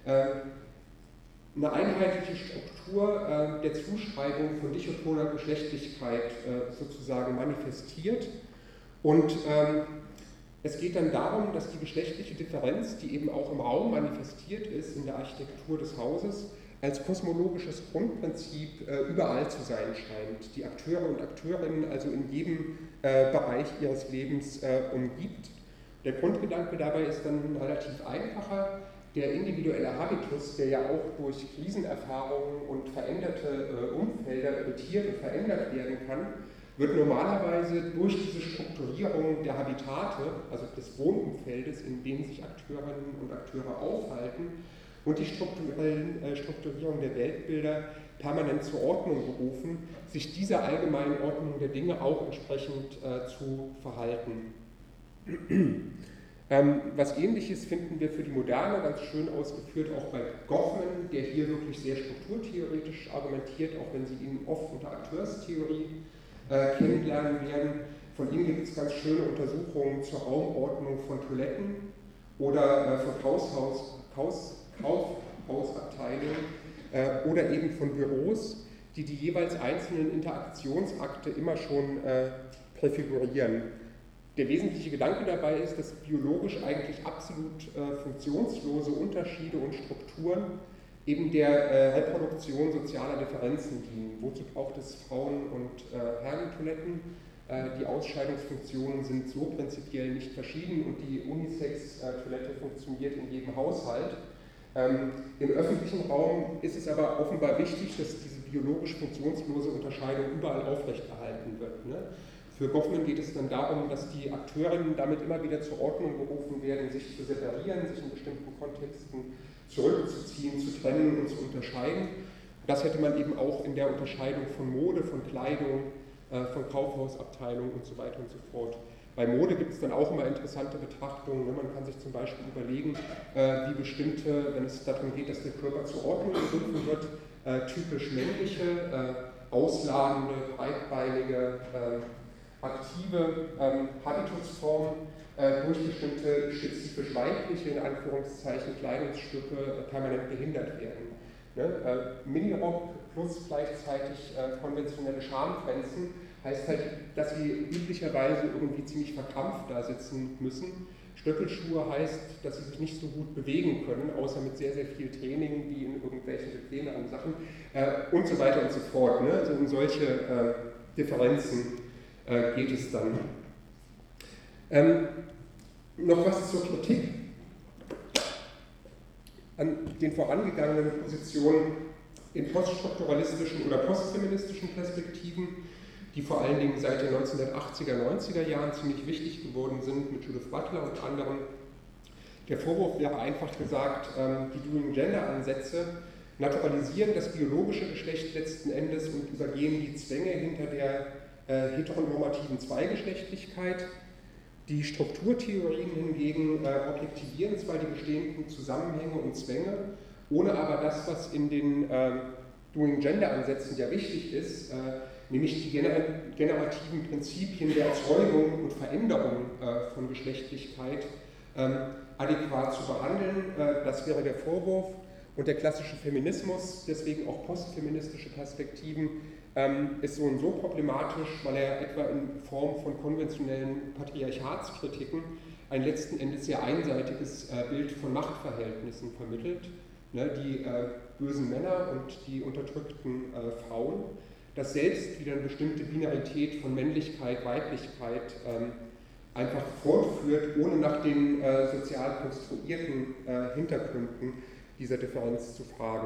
eine einheitliche Struktur der Zuschreibung von dichotoner Geschlechtlichkeit sozusagen manifestiert. Und es geht dann darum, dass die geschlechtliche Differenz, die eben auch im Raum manifestiert ist, in der Architektur des Hauses, als kosmologisches Grundprinzip überall zu sein scheint, die Akteure und Akteurinnen also in jedem Bereich ihres Lebens umgibt. Der Grundgedanke dabei ist dann ein relativ einfacher. Der individuelle Habitus, der ja auch durch Krisenerfahrungen und veränderte Umfelder irritiert und verändert werden kann, wird normalerweise durch diese Strukturierung der Habitate, also des Wohnumfeldes, in dem sich Akteurinnen und Akteure aufhalten, und die Strukturierung der Weltbilder permanent zur Ordnung berufen, sich dieser allgemeinen Ordnung der Dinge auch entsprechend zu verhalten. Was Ähnliches finden wir für die Moderne ganz schön ausgeführt, auch bei Goffman, der hier wirklich sehr strukturtheoretisch argumentiert, auch wenn Sie ihn oft unter Akteurstheorie kennenlernen werden. Von ihm gibt es ganz schöne Untersuchungen zur Raumordnung von Toiletten oder von Kaufhausabteilungen oder eben von Büros, die jeweils einzelnen Interaktionsakte immer schon präfigurieren. Der wesentliche Gedanke dabei ist, dass biologisch eigentlich absolut funktionslose Unterschiede und Strukturen eben der Reproduktion sozialer Differenzen dienen. Wozu braucht es Frauen- und Herrentoiletten? Die Ausscheidungsfunktionen sind so prinzipiell nicht verschieden und die Unisex-Toilette funktioniert in jedem Haushalt. Im öffentlichen Raum ist es aber offenbar wichtig, dass diese biologisch funktionslose Unterscheidung überall aufrechterhalten wird. Ne? Für Goffman geht es dann darum, dass die Akteurinnen damit immer wieder zur Ordnung berufen werden, sich zu separieren, sich in bestimmten Kontexten zurückzuziehen, zu trennen und zu unterscheiden. Das hätte man eben auch in der Unterscheidung von Mode, von Kleidung, von Kaufhausabteilungen und so weiter und so fort. Bei Mode gibt es dann auch immer interessante Betrachtungen. Man kann sich zum Beispiel überlegen, wie bestimmte, wenn es darum geht, dass der Körper zur Ordnung gerufen wird, typisch männliche, ausladende, breitbeinige, aktive Habitusformen durch bestimmte spezifisch weibliche, in Anführungszeichen, Kleidungsstücke permanent behindert werden. Ne? Minirock plus gleichzeitig konventionelle Schamfränzen heißt halt, dass sie üblicherweise irgendwie ziemlich verkrampft da sitzen müssen. Stöckelschuhe heißt, dass sie sich nicht so gut bewegen können, außer mit sehr, sehr viel Training, wie in irgendwelchen bequemeren Sachen und so weiter und so fort. Ne? Also um solche Differenzen geht es dann. Noch was zur Kritik an den vorangegangenen Positionen in poststrukturalistischen oder postfeministischen Perspektiven, die vor allen Dingen seit den 1980er, 90er Jahren ziemlich wichtig geworden sind, mit Judith Butler und anderen. Der Vorwurf wäre einfach gesagt, die Doing Gender-Ansätze naturalisieren das biologische Geschlecht letzten Endes und übergehen die Zwänge hinter der heteronormativen Zweigeschlechtlichkeit. Die Strukturtheorien hingegen objektivieren zwar die bestehenden Zusammenhänge und Zwänge, ohne aber das, was in den Doing-Gender-Ansätzen ja wichtig ist, nämlich die generativen Prinzipien der Erzeugung und Veränderung von Geschlechtlichkeit adäquat zu behandeln. Das wäre der Vorwurf. Und der klassische Feminismus, deswegen auch postfeministische Perspektiven, ist so und so problematisch, weil er etwa in Form von konventionellen Patriarchatskritiken ein letzten Endes sehr einseitiges Bild von Machtverhältnissen vermittelt. Die bösen Männer und die unterdrückten Frauen, das selbst wieder eine bestimmte Binarität von Männlichkeit, Weiblichkeit einfach fortführt, ohne nach den sozial konstruierten Hintergründen dieser Differenz zu fragen.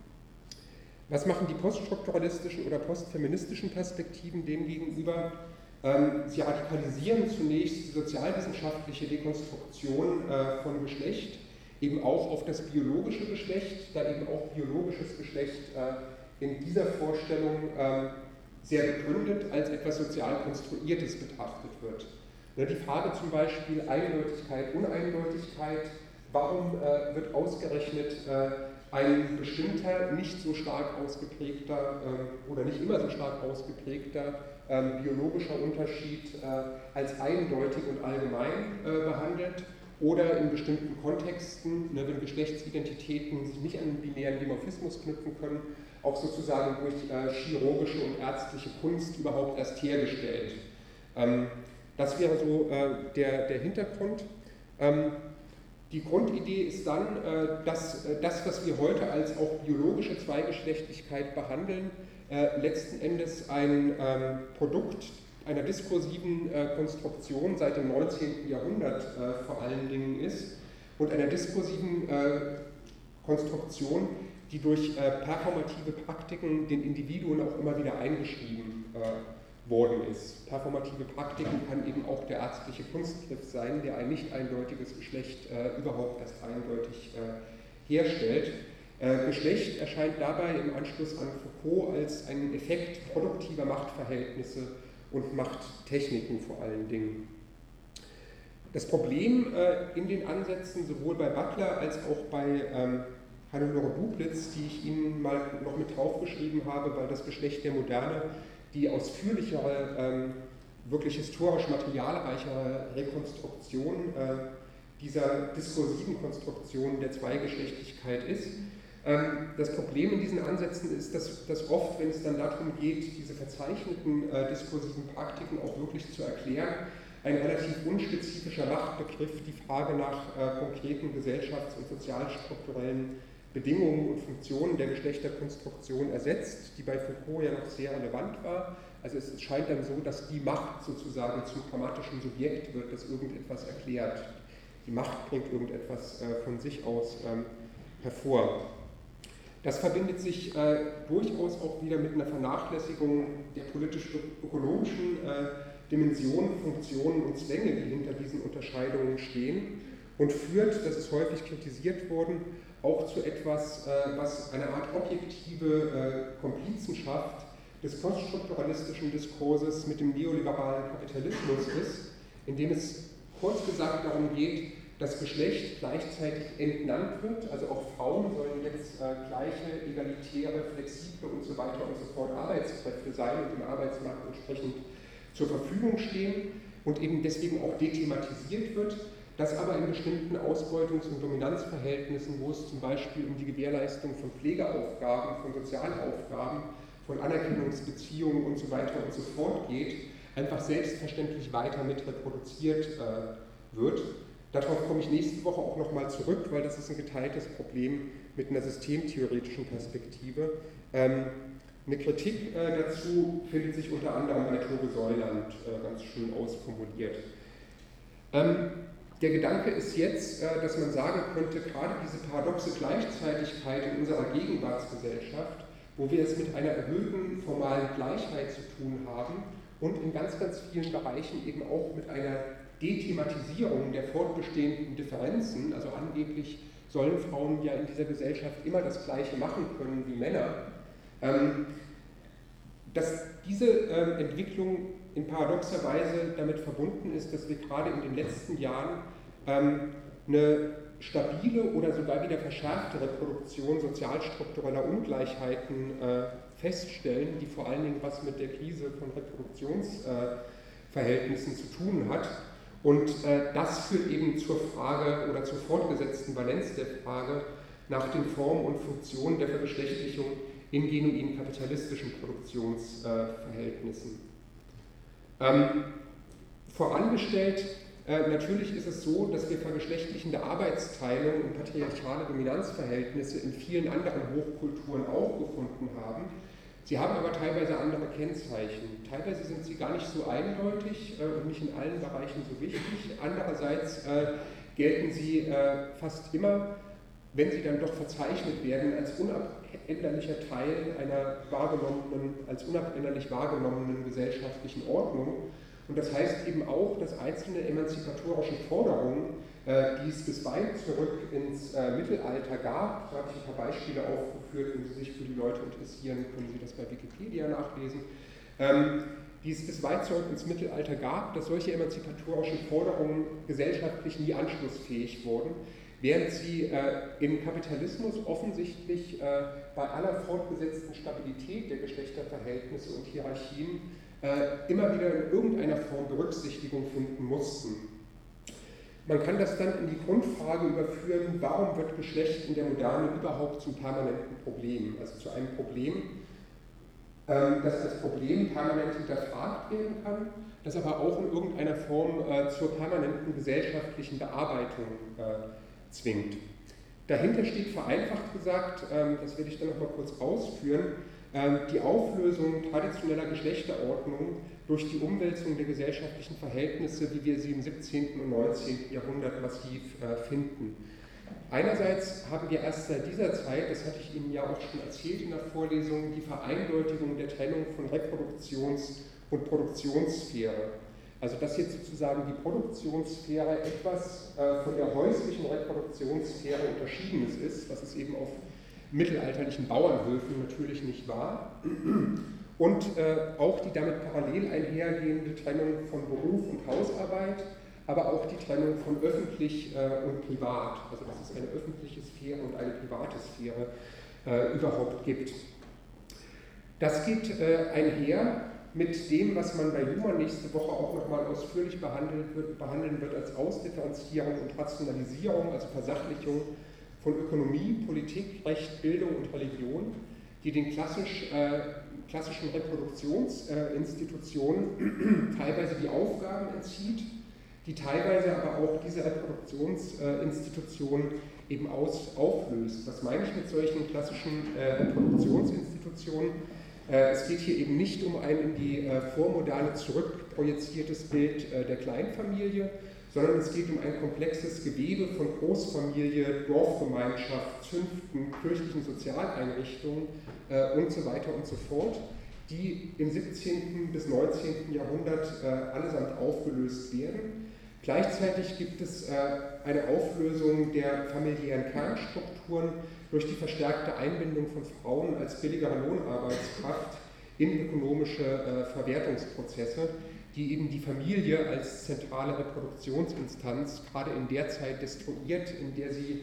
Was machen die poststrukturalistischen oder postfeministischen Perspektiven dem gegenüber? Sie radikalisieren zunächst die sozialwissenschaftliche Dekonstruktion von Geschlecht, eben auch auf das biologische Geschlecht, da eben auch biologisches Geschlecht in dieser Vorstellung sehr begründet als etwas sozial Konstruiertes betrachtet wird. Die Frage zum Beispiel Eindeutigkeit, Uneindeutigkeit, warum wird ausgerechnet ein bestimmter, nicht so stark ausgeprägter oder nicht immer so stark ausgeprägter biologischer Unterschied als eindeutig und allgemein behandelt oder in bestimmten Kontexten, wenn Geschlechtsidentitäten sich nicht an einen binären Dimorphismus knüpfen können, auch sozusagen durch chirurgische und ärztliche Kunst überhaupt erst hergestellt. Das wäre so der Hintergrund. Die Grundidee ist dann, dass das, was wir heute als auch biologische Zweigeschlechtlichkeit behandeln, letzten Endes ein Produkt einer diskursiven Konstruktion seit dem 19. Jahrhundert vor allen Dingen ist und einer diskursiven Konstruktion, die durch performative Praktiken den Individuen auch immer wieder eingeschrieben worden ist. Performative Praktiken kann eben auch der ärztliche Kunstgriff sein, der ein nicht eindeutiges Geschlecht überhaupt erst eindeutig herstellt. Geschlecht erscheint dabei im Anschluss an Foucault als ein Effekt produktiver Machtverhältnisse und Machttechniken vor allen Dingen. Das Problem in den Ansätzen, sowohl bei Butler als auch bei Hannelore Bublitz, die ich Ihnen mal noch mit draufgeschrieben habe, weil das Geschlecht der Moderne die ausführlichere, wirklich historisch materialreichere Rekonstruktion dieser diskursiven Konstruktion der Zweigeschlechtlichkeit ist. Das Problem in diesen Ansätzen ist, dass oft, wenn es dann darum geht, diese verzeichneten diskursiven Praktiken auch wirklich zu erklären, ein relativ unspezifischer Machtbegriff die Frage nach konkreten gesellschafts- und sozialstrukturellen Bedingungen und Funktionen der Geschlechterkonstruktion ersetzt, die bei Foucault ja noch sehr relevant war. Also es scheint dann so, dass die Macht sozusagen zum grammatischen Subjekt wird, das irgendetwas erklärt. Die Macht bringt irgendetwas von sich aus hervor. Das verbindet sich durchaus auch wieder mit einer Vernachlässigung der politisch-ökonomischen Dimensionen, Funktionen und Zwänge, die hinter diesen Unterscheidungen stehen und führt, das ist häufig kritisiert worden, auch zu etwas, was eine Art objektive Komplizenschaft des poststrukturalistischen Diskurses mit dem neoliberalen Kapitalismus ist, in dem es kurz gesagt darum geht, dass Geschlecht gleichzeitig entnannt wird, also auch Frauen sollen jetzt gleiche, egalitäre, flexible und so weiter und so fort Arbeitskräfte sein und im Arbeitsmarkt entsprechend zur Verfügung stehen und eben deswegen auch dethematisiert wird, dass aber in bestimmten Ausbeutungs- und Dominanzverhältnissen, wo es zum Beispiel um die Gewährleistung von Pflegeaufgaben, von Sozialaufgaben, von Anerkennungsbeziehungen und so weiter und so fort geht, einfach selbstverständlich weiter mit reproduziert wird. Darauf komme ich nächste Woche auch nochmal zurück, weil das ist ein geteiltes Problem mit einer systemtheoretischen Perspektive. Eine Kritik dazu findet sich unter anderem bei Tove Säuland ganz schön ausformuliert. Der Gedanke ist jetzt, dass man sagen könnte, gerade diese paradoxe Gleichzeitigkeit in unserer Gegenwartsgesellschaft, wo wir es mit einer erhöhten formalen Gleichheit zu tun haben und in ganz, ganz vielen Bereichen eben auch mit einer Dethematisierung der fortbestehenden Differenzen, also angeblich sollen Frauen ja in dieser Gesellschaft immer das Gleiche machen können wie Männer, dass diese Entwicklung in paradoxer Weise damit verbunden ist, dass wir gerade in den letzten Jahren eine stabile oder sogar wieder verschärfte Reproduktion sozialstruktureller Ungleichheiten feststellen, die vor allen Dingen was mit der Krise von Reproduktionsverhältnissen zu tun hat. Und das führt eben zur Frage oder zur fortgesetzten Valenz der Frage nach den Formen und Funktionen der Vergeschlechtlichung in genuin kapitalistischen Produktionsverhältnissen. Vorangestellt, natürlich ist es so, dass wir vergeschlechtlichende Arbeitsteilung und patriarchale Dominanzverhältnisse in vielen anderen Hochkulturen auch gefunden haben. Sie haben aber teilweise andere Kennzeichen. Teilweise sind sie gar nicht so eindeutig und nicht in allen Bereichen so wichtig. Andererseits gelten sie fast immer, wenn sie dann doch verzeichnet werden, als unabänderlicher Teil einer unabänderlich wahrgenommenen gesellschaftlichen Ordnung. Und das heißt eben auch, dass einzelne emanzipatorische Forderungen, die es bis weit zurück ins Mittelalter gab, da habe ich ein paar Beispiele aufgeführt, wenn Sie sich für die Leute interessieren, können Sie das bei Wikipedia nachlesen, die es bis weit zurück ins Mittelalter gab, dass solche emanzipatorischen Forderungen gesellschaftlich nie anschlussfähig wurden, während sie im Kapitalismus offensichtlich bei aller fortgesetzten Stabilität der Geschlechterverhältnisse und Hierarchien immer wieder in irgendeiner Form Berücksichtigung finden mussten. Man kann das dann in die Grundfrage überführen, warum wird Geschlecht in der Moderne überhaupt zum permanenten Problem, also zu einem Problem, das als Problem permanent hinterfragt werden kann, das aber auch in irgendeiner Form zur permanenten gesellschaftlichen Bearbeitung zwingt. Dahinter steht vereinfacht gesagt, das werde ich dann nochmal kurz ausführen, die Auflösung traditioneller Geschlechterordnung durch die Umwälzung der gesellschaftlichen Verhältnisse, wie wir sie im 17. und 19. Jahrhundert massiv finden. Einerseits haben wir erst seit dieser Zeit, das hatte ich Ihnen ja auch schon erzählt in der Vorlesung, die Vereindeutigung der Trennung von Reproduktions- und Produktionssphäre. Also dass jetzt sozusagen die Produktionssphäre etwas von der häuslichen Reproduktionssphäre Unterschiedenes ist, was es eben auf mittelalterlichen Bauernhöfen natürlich nicht war. Und auch die damit parallel einhergehende Trennung von Beruf und Hausarbeit, aber auch die Trennung von öffentlich und privat, also dass es eine öffentliche Sphäre und eine private Sphäre überhaupt gibt. Das geht einher mit dem, was man bei Luhmann nächste Woche auch nochmal ausführlich behandeln wird als Ausdifferenzierung und Rationalisierung, also Versachlichung von Ökonomie, Politik, Recht, Bildung und Religion, die den klassischen Reproduktionsinstitutionen teilweise die Aufgaben entzieht, die teilweise aber auch diese Reproduktionsinstitutionen eben auflöst. Was meine ich mit solchen klassischen Reproduktionsinstitutionen? Es geht hier eben nicht um ein in die Vormoderne zurückprojiziertes Bild der Kleinfamilie, sondern es geht um ein komplexes Gewebe von Großfamilie, Dorfgemeinschaft, Zünften, kirchlichen Sozialeinrichtungen und so weiter und so fort, die im 17. bis 19. Jahrhundert allesamt aufgelöst werden. Gleichzeitig gibt es eine Auflösung der familiären Kernstrukturen durch die verstärkte Einbindung von Frauen als billigere Lohnarbeitskraft in ökonomische Verwertungsprozesse, die eben die Familie als zentrale Reproduktionsinstanz gerade in der Zeit destruiert, in der sie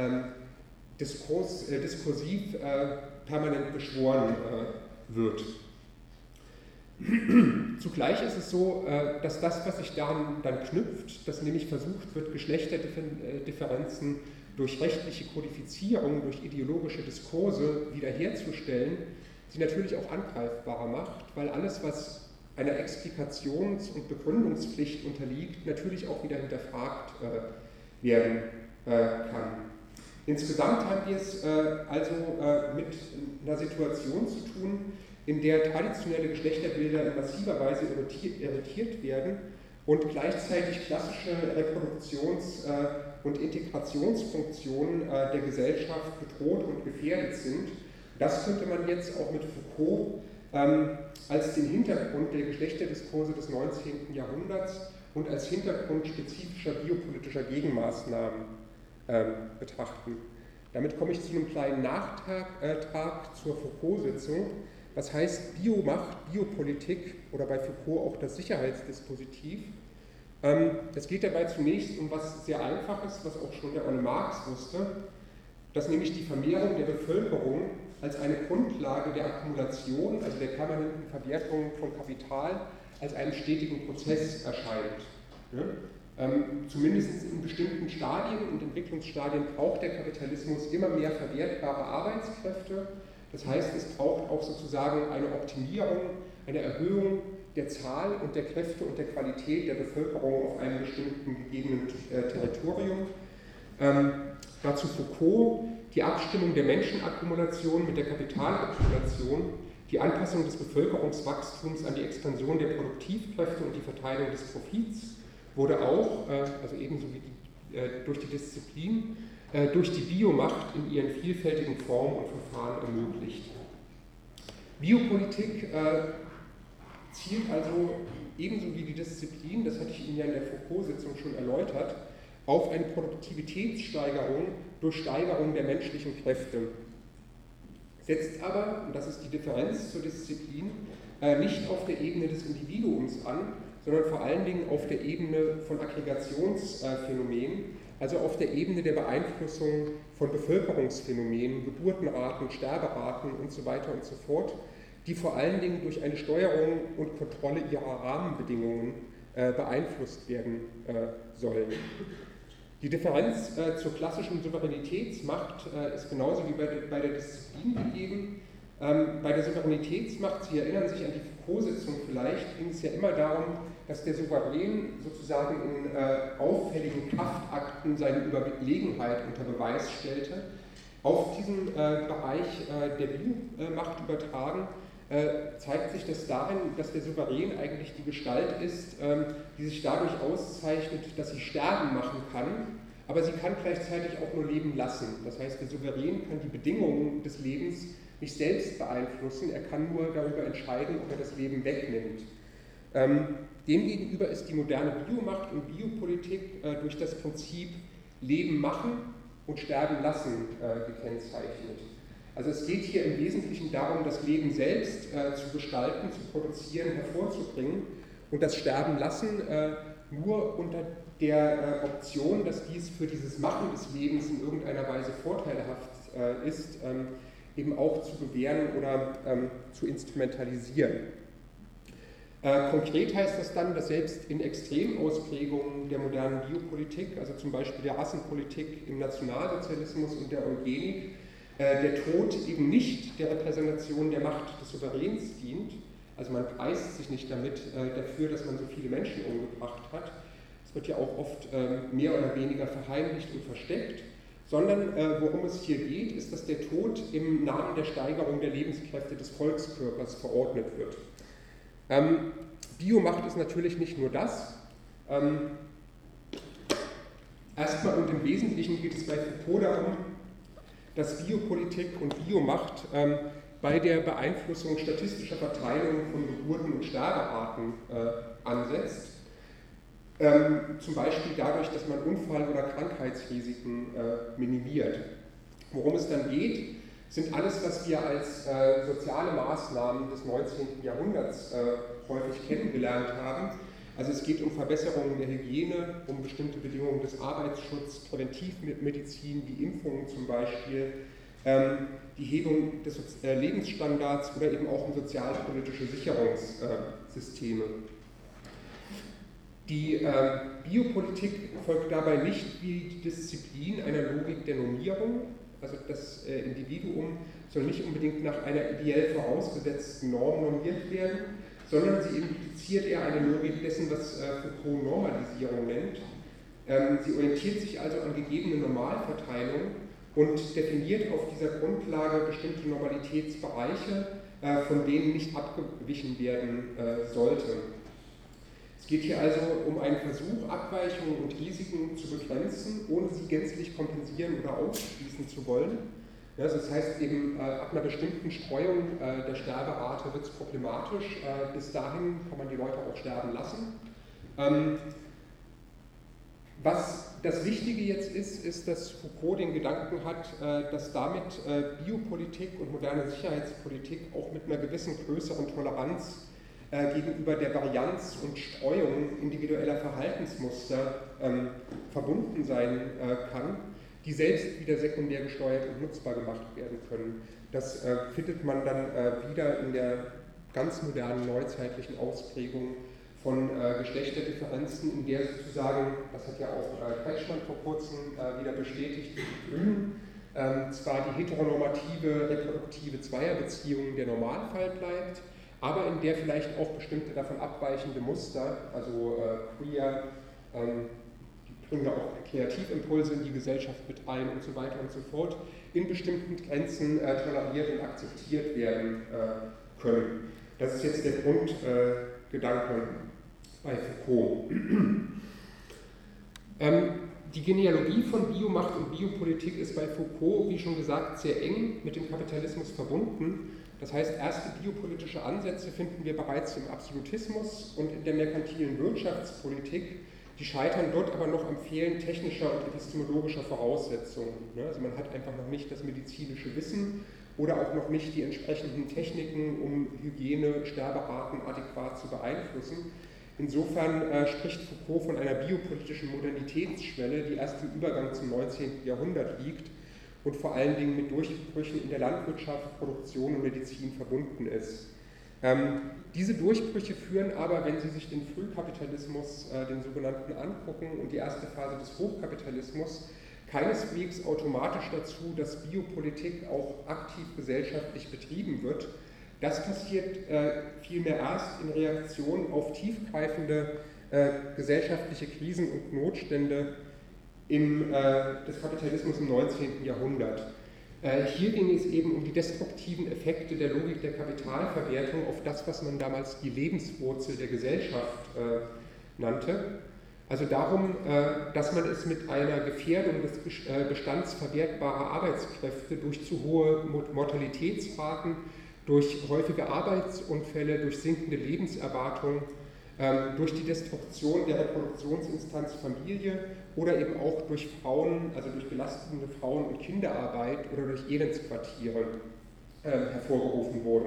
diskursiv permanent beschworen wird. Zugleich ist es so, dass das, was sich daran dann knüpft, dass nämlich versucht wird, Geschlechterdifferenzen durch rechtliche Kodifizierung, durch ideologische Diskurse wiederherzustellen, sie natürlich auch angreifbarer macht, weil alles, was einer Explikations- und Begründungspflicht unterliegt, natürlich auch wieder hinterfragt werden kann. Insgesamt haben wir es also mit einer Situation zu tun, in der traditionelle Geschlechterbilder in massiver Weise irritiert werden und gleichzeitig klassische Reproduktions- und Integrationsfunktionen der Gesellschaft bedroht und gefährdet sind. Das könnte man jetzt auch mit Foucault als den Hintergrund der Geschlechterdiskurse des 19. Jahrhunderts und als Hintergrund spezifischer biopolitischer Gegenmaßnahmen betrachten. Damit komme ich zu einem kleinen Nachtrag zur Foucault-Sitzung. Was heißt Biomacht, Biopolitik oder bei Foucault auch das Sicherheitsdispositiv? Es geht dabei zunächst um was sehr Einfaches, was auch schon der Olle Marx wusste, dass nämlich die Vermehrung der Bevölkerung als eine Grundlage der Akkumulation, also der permanenten Verwertung von Kapital, als einen stetigen Prozess erscheint. Zumindest in bestimmten Stadien und Entwicklungsstadien braucht der Kapitalismus immer mehr verwertbare Arbeitskräfte. Das heißt, es braucht auch sozusagen eine Optimierung, eine Erhöhung der Zahl und der Kräfte und der Qualität der Bevölkerung auf einem bestimmten gegebenen Territorium. Dazu Foucault, die Abstimmung der Menschenakkumulation mit der Kapitalakkumulation, die Anpassung des Bevölkerungswachstums an die Expansion der Produktivkräfte und die Verteilung des Profits wurde auch, also ebenso wie durch die Disziplin, durch die Biomacht in ihren vielfältigen Formen und Verfahren ermöglicht. Biopolitik zielt also ebenso wie die Disziplin, das hatte ich Ihnen ja in der Foucault-Sitzung schon erläutert, auf eine Produktivitätssteigerung durch Steigerung der menschlichen Kräfte. Setzt aber, und das ist die Differenz zur Disziplin, nicht auf der Ebene des Individuums an, sondern vor allen Dingen auf der Ebene von Aggregationsphänomenen, also auf der Ebene der Beeinflussung von Bevölkerungsphänomenen, Geburtenraten, Sterberaten und so weiter und so fort, die vor allen Dingen durch eine Steuerung und Kontrolle ihrer Rahmenbedingungen beeinflusst werden sollen. Die Differenz zur klassischen Souveränitätsmacht ist genauso wie bei der Disziplin gegeben. Bei der Souveränitätsmacht, Sie erinnern sich an die Foucault-Sitzung vielleicht, ging es ja immer darum, dass der Souverän sozusagen in auffälligen Kraftakten seine Überlegenheit unter Beweis stellte. Auf diesen Bereich der Biomacht übertragen, zeigt sich das darin, dass der Souverän eigentlich die Gestalt ist, die sich dadurch auszeichnet, dass sie sterben machen kann, aber sie kann gleichzeitig auch nur leben lassen. Das heißt, der Souverän kann die Bedingungen des Lebens nicht selbst beeinflussen, er kann nur darüber entscheiden, ob er das Leben wegnimmt. Demgegenüber ist die moderne Biomacht und Biopolitik durch das Prinzip Leben machen und sterben lassen gekennzeichnet. Also es geht hier im Wesentlichen darum, das Leben selbst zu gestalten, zu produzieren, hervorzubringen und das Sterben lassen nur unter der Option, dass dies für dieses Machen des Lebens in irgendeiner Weise vorteilhaft ist, eben auch zu gewähren oder zu instrumentalisieren. Konkret heißt das dann, dass selbst in Extremausprägungen der modernen Biopolitik, also zum Beispiel der Rassenpolitik im Nationalsozialismus und der Eugenik, der Tod eben nicht der Repräsentation der Macht des Souveräns dient. Also man preist sich nicht damit dafür, dass man so viele Menschen umgebracht hat. Es wird ja auch oft mehr oder weniger verheimlicht und versteckt, sondern worum es hier geht, ist, dass der Tod im Namen der Steigerung der Lebenskräfte des Volkskörpers verordnet wird. Biomacht ist natürlich nicht nur das. Erstmal und im Wesentlichen geht es bei Foucault darum, dass Biopolitik und Biomacht bei der Beeinflussung statistischer Verteilungen von Geburten und Sterbearten ansetzt. Zum Beispiel dadurch, dass man Unfall- oder Krankheitsrisiken minimiert. Worum es dann geht, sind alles, was wir als soziale Maßnahmen des 19. Jahrhunderts häufig kennengelernt haben. Also es geht um Verbesserungen der Hygiene, um bestimmte Bedingungen des Arbeitsschutzes, Präventivmedizin, die Impfungen zum Beispiel, die Hebung des Lebensstandards oder eben auch um sozialpolitische Sicherungssysteme. Die Biopolitik folgt dabei nicht wie die Disziplin einer Logik der Normierung, also das Individuum soll nicht unbedingt nach einer ideell vorausgesetzten Norm normiert werden, sondern sie impliziert eher eine Logik dessen, was Foucault Normalisierung nennt. Sie orientiert sich also an gegebene Normalverteilung und definiert auf dieser Grundlage bestimmte Normalitätsbereiche, von denen nicht abgewichen werden sollte. Es geht hier also um einen Versuch, Abweichungen und Risiken zu begrenzen, ohne sie gänzlich kompensieren oder ausschließen zu wollen. Ja, das heißt eben, ab einer bestimmten Streuung der Sterberate wird es problematisch. Bis dahin kann man die Leute auch sterben lassen. Was das Wichtige jetzt ist, dass Foucault den Gedanken hat, dass damit Biopolitik und moderne Sicherheitspolitik auch mit einer gewissen größeren Toleranz gegenüber der Varianz und Streuung individueller Verhaltensmuster verbunden sein kann, die selbst wieder sekundär gesteuert und nutzbar gemacht werden können. Das findet man dann wieder in der ganz modernen neuzeitlichen Ausprägung von Geschlechterdifferenzen, in der sozusagen, das hat ja auch Kretschmann vor kurzem wieder bestätigt, die Grünen, zwar die heteronormative, reproduktive Zweierbeziehung der Normalfall bleibt, aber in der vielleicht auch bestimmte davon abweichende Muster, also queer, bringen ja auch Kreativimpulse in die Gesellschaft mit ein und so weiter und so fort, in bestimmten Grenzen toleriert und akzeptiert werden können. Das ist jetzt der Grundgedanke bei Foucault. Die Genealogie von Biomacht und Biopolitik ist bei Foucault, wie schon gesagt, sehr eng mit dem Kapitalismus verbunden. Das heißt, erste biopolitische Ansätze finden wir bereits im Absolutismus und in der merkantilen Wirtschaftspolitik. Die scheitern dort aber noch am Fehlen technischer und epistemologischer Voraussetzungen. Also man hat einfach noch nicht das medizinische Wissen oder auch noch nicht die entsprechenden Techniken, um Hygiene, Sterberaten adäquat zu beeinflussen. Insofern spricht Foucault von einer biopolitischen Modernitätsschwelle, die erst im Übergang zum 19. Jahrhundert liegt und vor allen Dingen mit Durchbrüchen in der Landwirtschaft, Produktion und Medizin verbunden ist. Diese Durchbrüche führen aber, wenn Sie sich den Frühkapitalismus, den sogenannten, angucken und die erste Phase des Hochkapitalismus, keineswegs automatisch dazu, dass Biopolitik auch aktiv gesellschaftlich betrieben wird. Das passiert vielmehr erst in Reaktion auf tiefgreifende gesellschaftliche Krisen und Notstände des Kapitalismus im 19. Jahrhundert. Hier ging es eben um die destruktiven Effekte der Logik der Kapitalverwertung auf das, was man damals die Lebenswurzel der Gesellschaft nannte. Also darum, dass man es mit einer Gefährdung des Bestands verwertbarer Arbeitskräfte durch zu hohe Mortalitätsraten, durch häufige Arbeitsunfälle, durch sinkende Lebenserwartung, durch die Destruktion der Reproduktionsinstanz Familie oder eben auch durch Frauen, also durch belastende Frauen- und Kinderarbeit oder durch Elendsquartiere hervorgerufen wurde.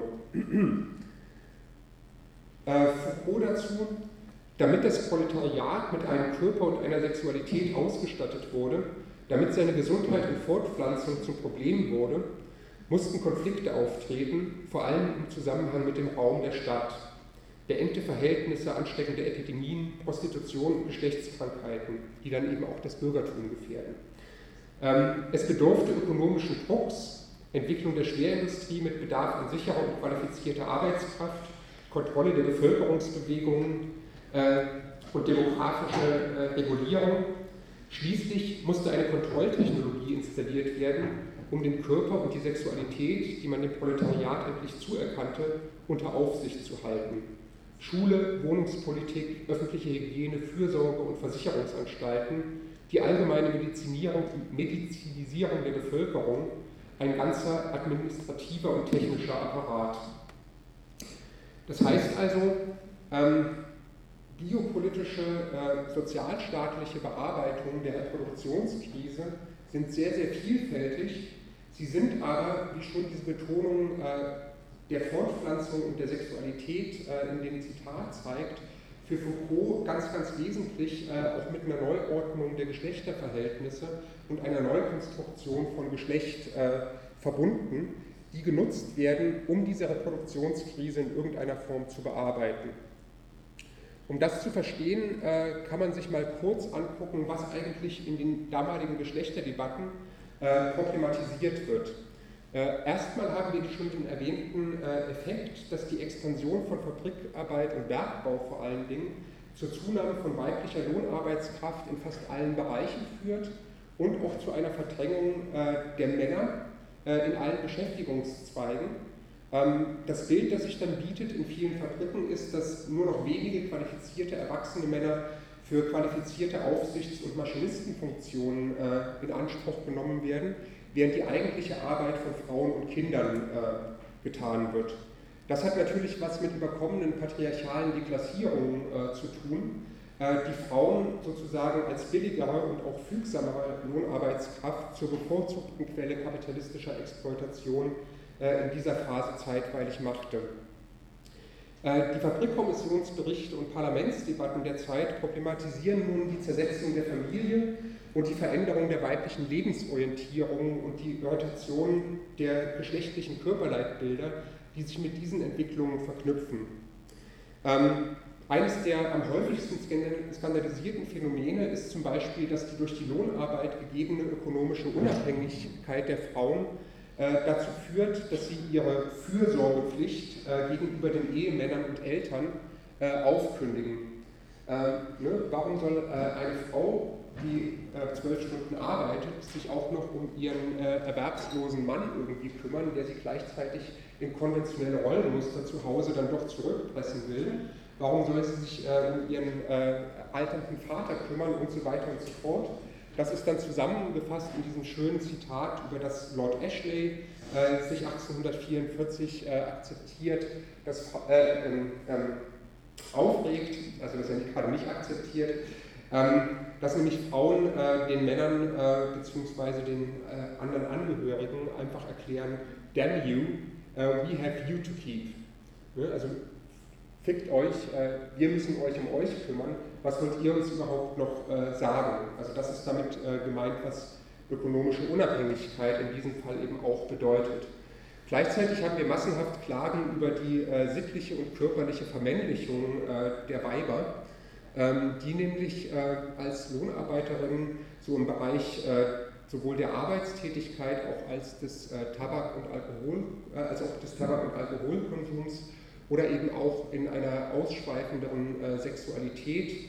Foucault dazu: Damit das Proletariat mit einem Körper und einer Sexualität ausgestattet wurde, damit seine Gesundheit und Fortpflanzung zum Problem wurde, mussten Konflikte auftreten, vor allem im Zusammenhang mit dem Raum der Stadt. Beengte Verhältnisse, ansteckende Epidemien, Prostitution und Geschlechtskrankheiten, die dann eben auch das Bürgertum gefährden. Es bedurfte ökonomischen Drucks, Entwicklung der Schwerindustrie mit Bedarf an sicherer und qualifizierter Arbeitskraft, Kontrolle der Bevölkerungsbewegungen und demografische Regulierung. Schließlich musste eine Kontrolltechnologie installiert werden, um den Körper und die Sexualität, die man dem Proletariat endlich zuerkannte, unter Aufsicht zu halten. Schule, Wohnungspolitik, öffentliche Hygiene, Fürsorge und Versicherungsanstalten, die allgemeine Medizinisierung der Bevölkerung, ein ganzer administrativer und technischer Apparat. Das heißt also, biopolitische, sozialstaatliche Bearbeitungen der Reproduktionskrise sind sehr, sehr vielfältig. Sie sind aber, wie schon diese Betonung der Fortpflanzung und der Sexualität in dem Zitat zeigt, für Foucault ganz, ganz wesentlich auch mit einer Neuordnung der Geschlechterverhältnisse und einer Neukonstruktion von Geschlecht verbunden, die genutzt werden, um diese Reproduktionskrise in irgendeiner Form zu bearbeiten. Um das zu verstehen, kann man sich mal kurz angucken, was eigentlich in den damaligen Geschlechterdebatten problematisiert wird. Erstmal haben wir schon den erwähnten Effekt, dass die Expansion von Fabrikarbeit und Bergbau vor allen Dingen zur Zunahme von weiblicher Lohnarbeitskraft in fast allen Bereichen führt und auch zu einer Verdrängung der Männer in allen Beschäftigungszweigen. Das Bild, das sich dann bietet in vielen Fabriken, ist, dass nur noch wenige qualifizierte erwachsene Männer für qualifizierte Aufsichts- und Maschinistenfunktionen in Anspruch genommen werden, während die eigentliche Arbeit von Frauen und Kindern getan wird. Das hat natürlich was mit überkommenen patriarchalen Deklassierungen zu tun, die Frauen sozusagen als billigere und auch fügsamere Lohnarbeitskraft zur bevorzugten Quelle kapitalistischer Exploitation in dieser Phase zeitweilig machte. Die Fabrikkommissionsberichte und Parlamentsdebatten der Zeit problematisieren nun die Zersetzung der Familie und die Veränderung der weiblichen Lebensorientierung und die Rotation der geschlechtlichen Körperleitbilder, die sich mit diesen Entwicklungen verknüpfen. Eines der am häufigsten skandalisierten Phänomene ist zum Beispiel, dass die durch die Lohnarbeit gegebene ökonomische Unabhängigkeit der Frauen dazu führt, dass sie ihre Fürsorgepflicht gegenüber den Ehemännern und Eltern aufkündigen. Warum soll eine Frau, die 12 Stunden arbeitet, sich auch noch um ihren erwerbslosen Mann irgendwie kümmern, der sie gleichzeitig in konventionelle Rollenmuster zu Hause dann doch zurückpressen will? Warum soll sie sich um ihren alternden Vater kümmern und so weiter und so fort? Das ist dann zusammengefasst in diesem schönen Zitat, über das Lord Ashley sich 1844 akzeptiert, aufregt, also das er gerade nicht akzeptiert, dass nämlich Frauen den Männern bzw. den anderen Angehörigen einfach erklären, damn you, we have you to keep. Also fickt euch, wir müssen euch um euch kümmern, was wollt ihr uns überhaupt noch sagen? Also das ist damit gemeint, was ökonomische Unabhängigkeit in diesem Fall eben auch bedeutet. Gleichzeitig haben wir massenhaft Klagen über die sittliche und körperliche Vermännlichung der Weiber, die nämlich als Lohnarbeiterinnen so im Bereich sowohl der Arbeitstätigkeit auch als des Tabak- und Alkoholkonsums oder eben auch in einer ausschweifenderen Sexualität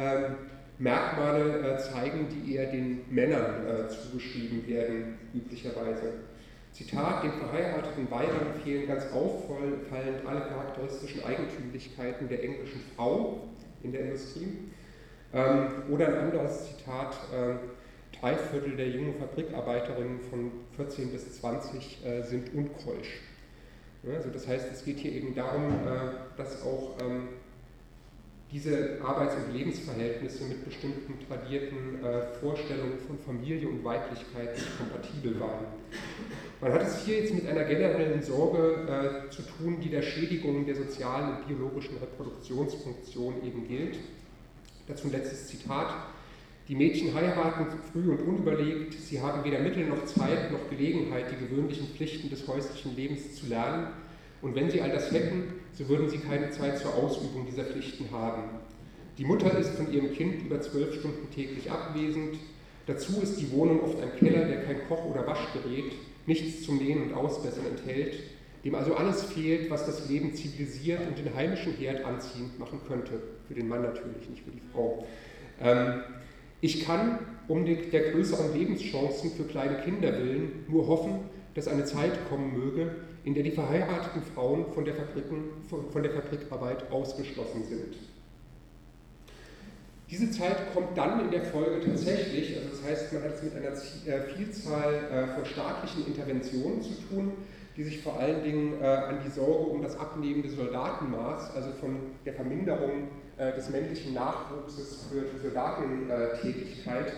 Merkmale zeigen, die eher den Männern zugeschrieben werden, üblicherweise. Zitat: Den verheirateten Weibern fehlen ganz auffallend alle charakteristischen Eigentümlichkeiten der englischen Frau in der Industrie. Oder ein anderes Zitat: 3/4 der jungen Fabrikarbeiterinnen von 14 bis 20 sind unkeusch. Also das heißt, es geht hier eben darum, dass auch diese Arbeits- und Lebensverhältnisse mit bestimmten tradierten Vorstellungen von Familie und Weiblichkeit nicht kompatibel waren. Man hat es hier jetzt mit einer generellen Sorge zu tun, die der Schädigung der sozialen und biologischen Reproduktionsfunktion eben gilt. Dazu ein letztes Zitat: Die Mädchen heiraten früh und unüberlegt, sie haben weder Mittel noch Zeit noch Gelegenheit, die gewöhnlichen Pflichten des häuslichen Lebens zu lernen, und wenn sie all das hätten, so würden sie keine Zeit zur Ausübung dieser Pflichten haben. Die Mutter ist von ihrem Kind über 12 Stunden täglich abwesend, dazu ist die Wohnung oft ein Keller, der kein Koch- oder Waschgerät, nichts zum Nähen und Ausbessern enthält, dem also alles fehlt, was das Leben zivilisiert und den heimischen Herd anziehend machen könnte. Für den Mann natürlich, nicht für die Frau. Ich kann, um der größeren Lebenschancen für kleine Kinder willen, nur hoffen, dass eine Zeit kommen möge, in der die verheirateten Frauen von der Fabrikarbeit ausgeschlossen sind. Diese Zeit kommt dann in der Folge tatsächlich, also das heißt, man hat es mit einer Vielzahl von staatlichen Interventionen zu tun, die sich vor allen Dingen an die Sorge um das abnehmende Soldatenmaß, also von der Verminderung des männlichen Nachwuchses für die Soldatentätigkeit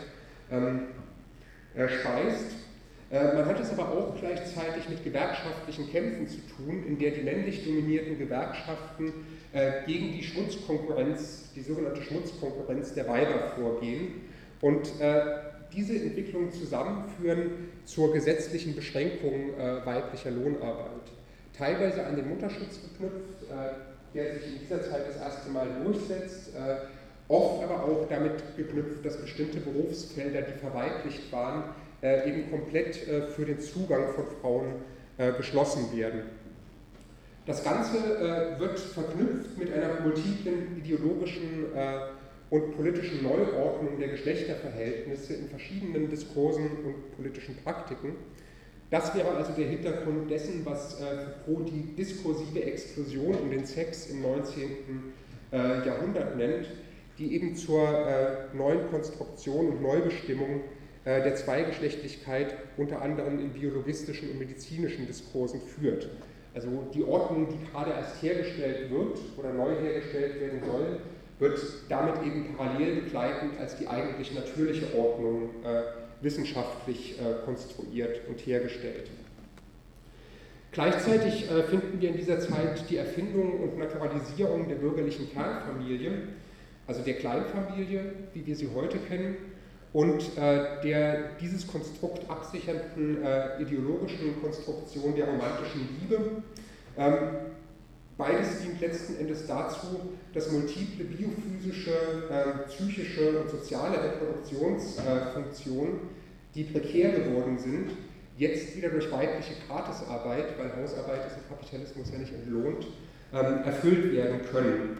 speist. Man hat es aber auch gleichzeitig mit gewerkschaftlichen Kämpfen zu tun, in der die männlich dominierten Gewerkschaften gegen die Schmutzkonkurrenz, die sogenannte Schmutzkonkurrenz der Weiber vorgehen und diese Entwicklungen zusammenführen zur gesetzlichen Beschränkung weiblicher Lohnarbeit. Teilweise an den Mutterschutz geknüpft, der sich in dieser Zeit das erste Mal durchsetzt, oft aber auch damit geknüpft, dass bestimmte Berufsfelder, die verweiblicht waren, eben komplett für den Zugang von Frauen geschlossen werden. Das Ganze wird verknüpft mit einer multiplen ideologischen und politischen Neuordnung der Geschlechterverhältnisse in verschiedenen Diskursen und politischen Praktiken. Das wäre also der Hintergrund dessen, was Foucault die diskursive Explosion um den Sex im 19. Jahrhundert nennt, die eben zur neuen Konstruktion und Neubestimmung der Zweigeschlechtlichkeit unter anderem in biologistischen und medizinischen Diskursen führt. Also die Ordnung, die gerade erst hergestellt wird oder neu hergestellt werden soll, wird damit eben parallel begleitend als die eigentlich natürliche Ordnung wissenschaftlich konstruiert und hergestellt. Gleichzeitig finden wir in dieser Zeit die Erfindung und Naturalisierung der bürgerlichen Kernfamilie, also der Kleinfamilie, wie wir sie heute kennen, und der dieses Konstrukt absichernden ideologischen Konstruktion der romantischen Liebe. Beides dient letzten Endes dazu, dass multiple biophysische, psychische und soziale Reproduktionsfunktionen, die prekär geworden sind, jetzt wieder durch weibliche Gratisarbeit, weil Hausarbeit ist im Kapitalismus ja nicht entlohnt, erfüllt werden können.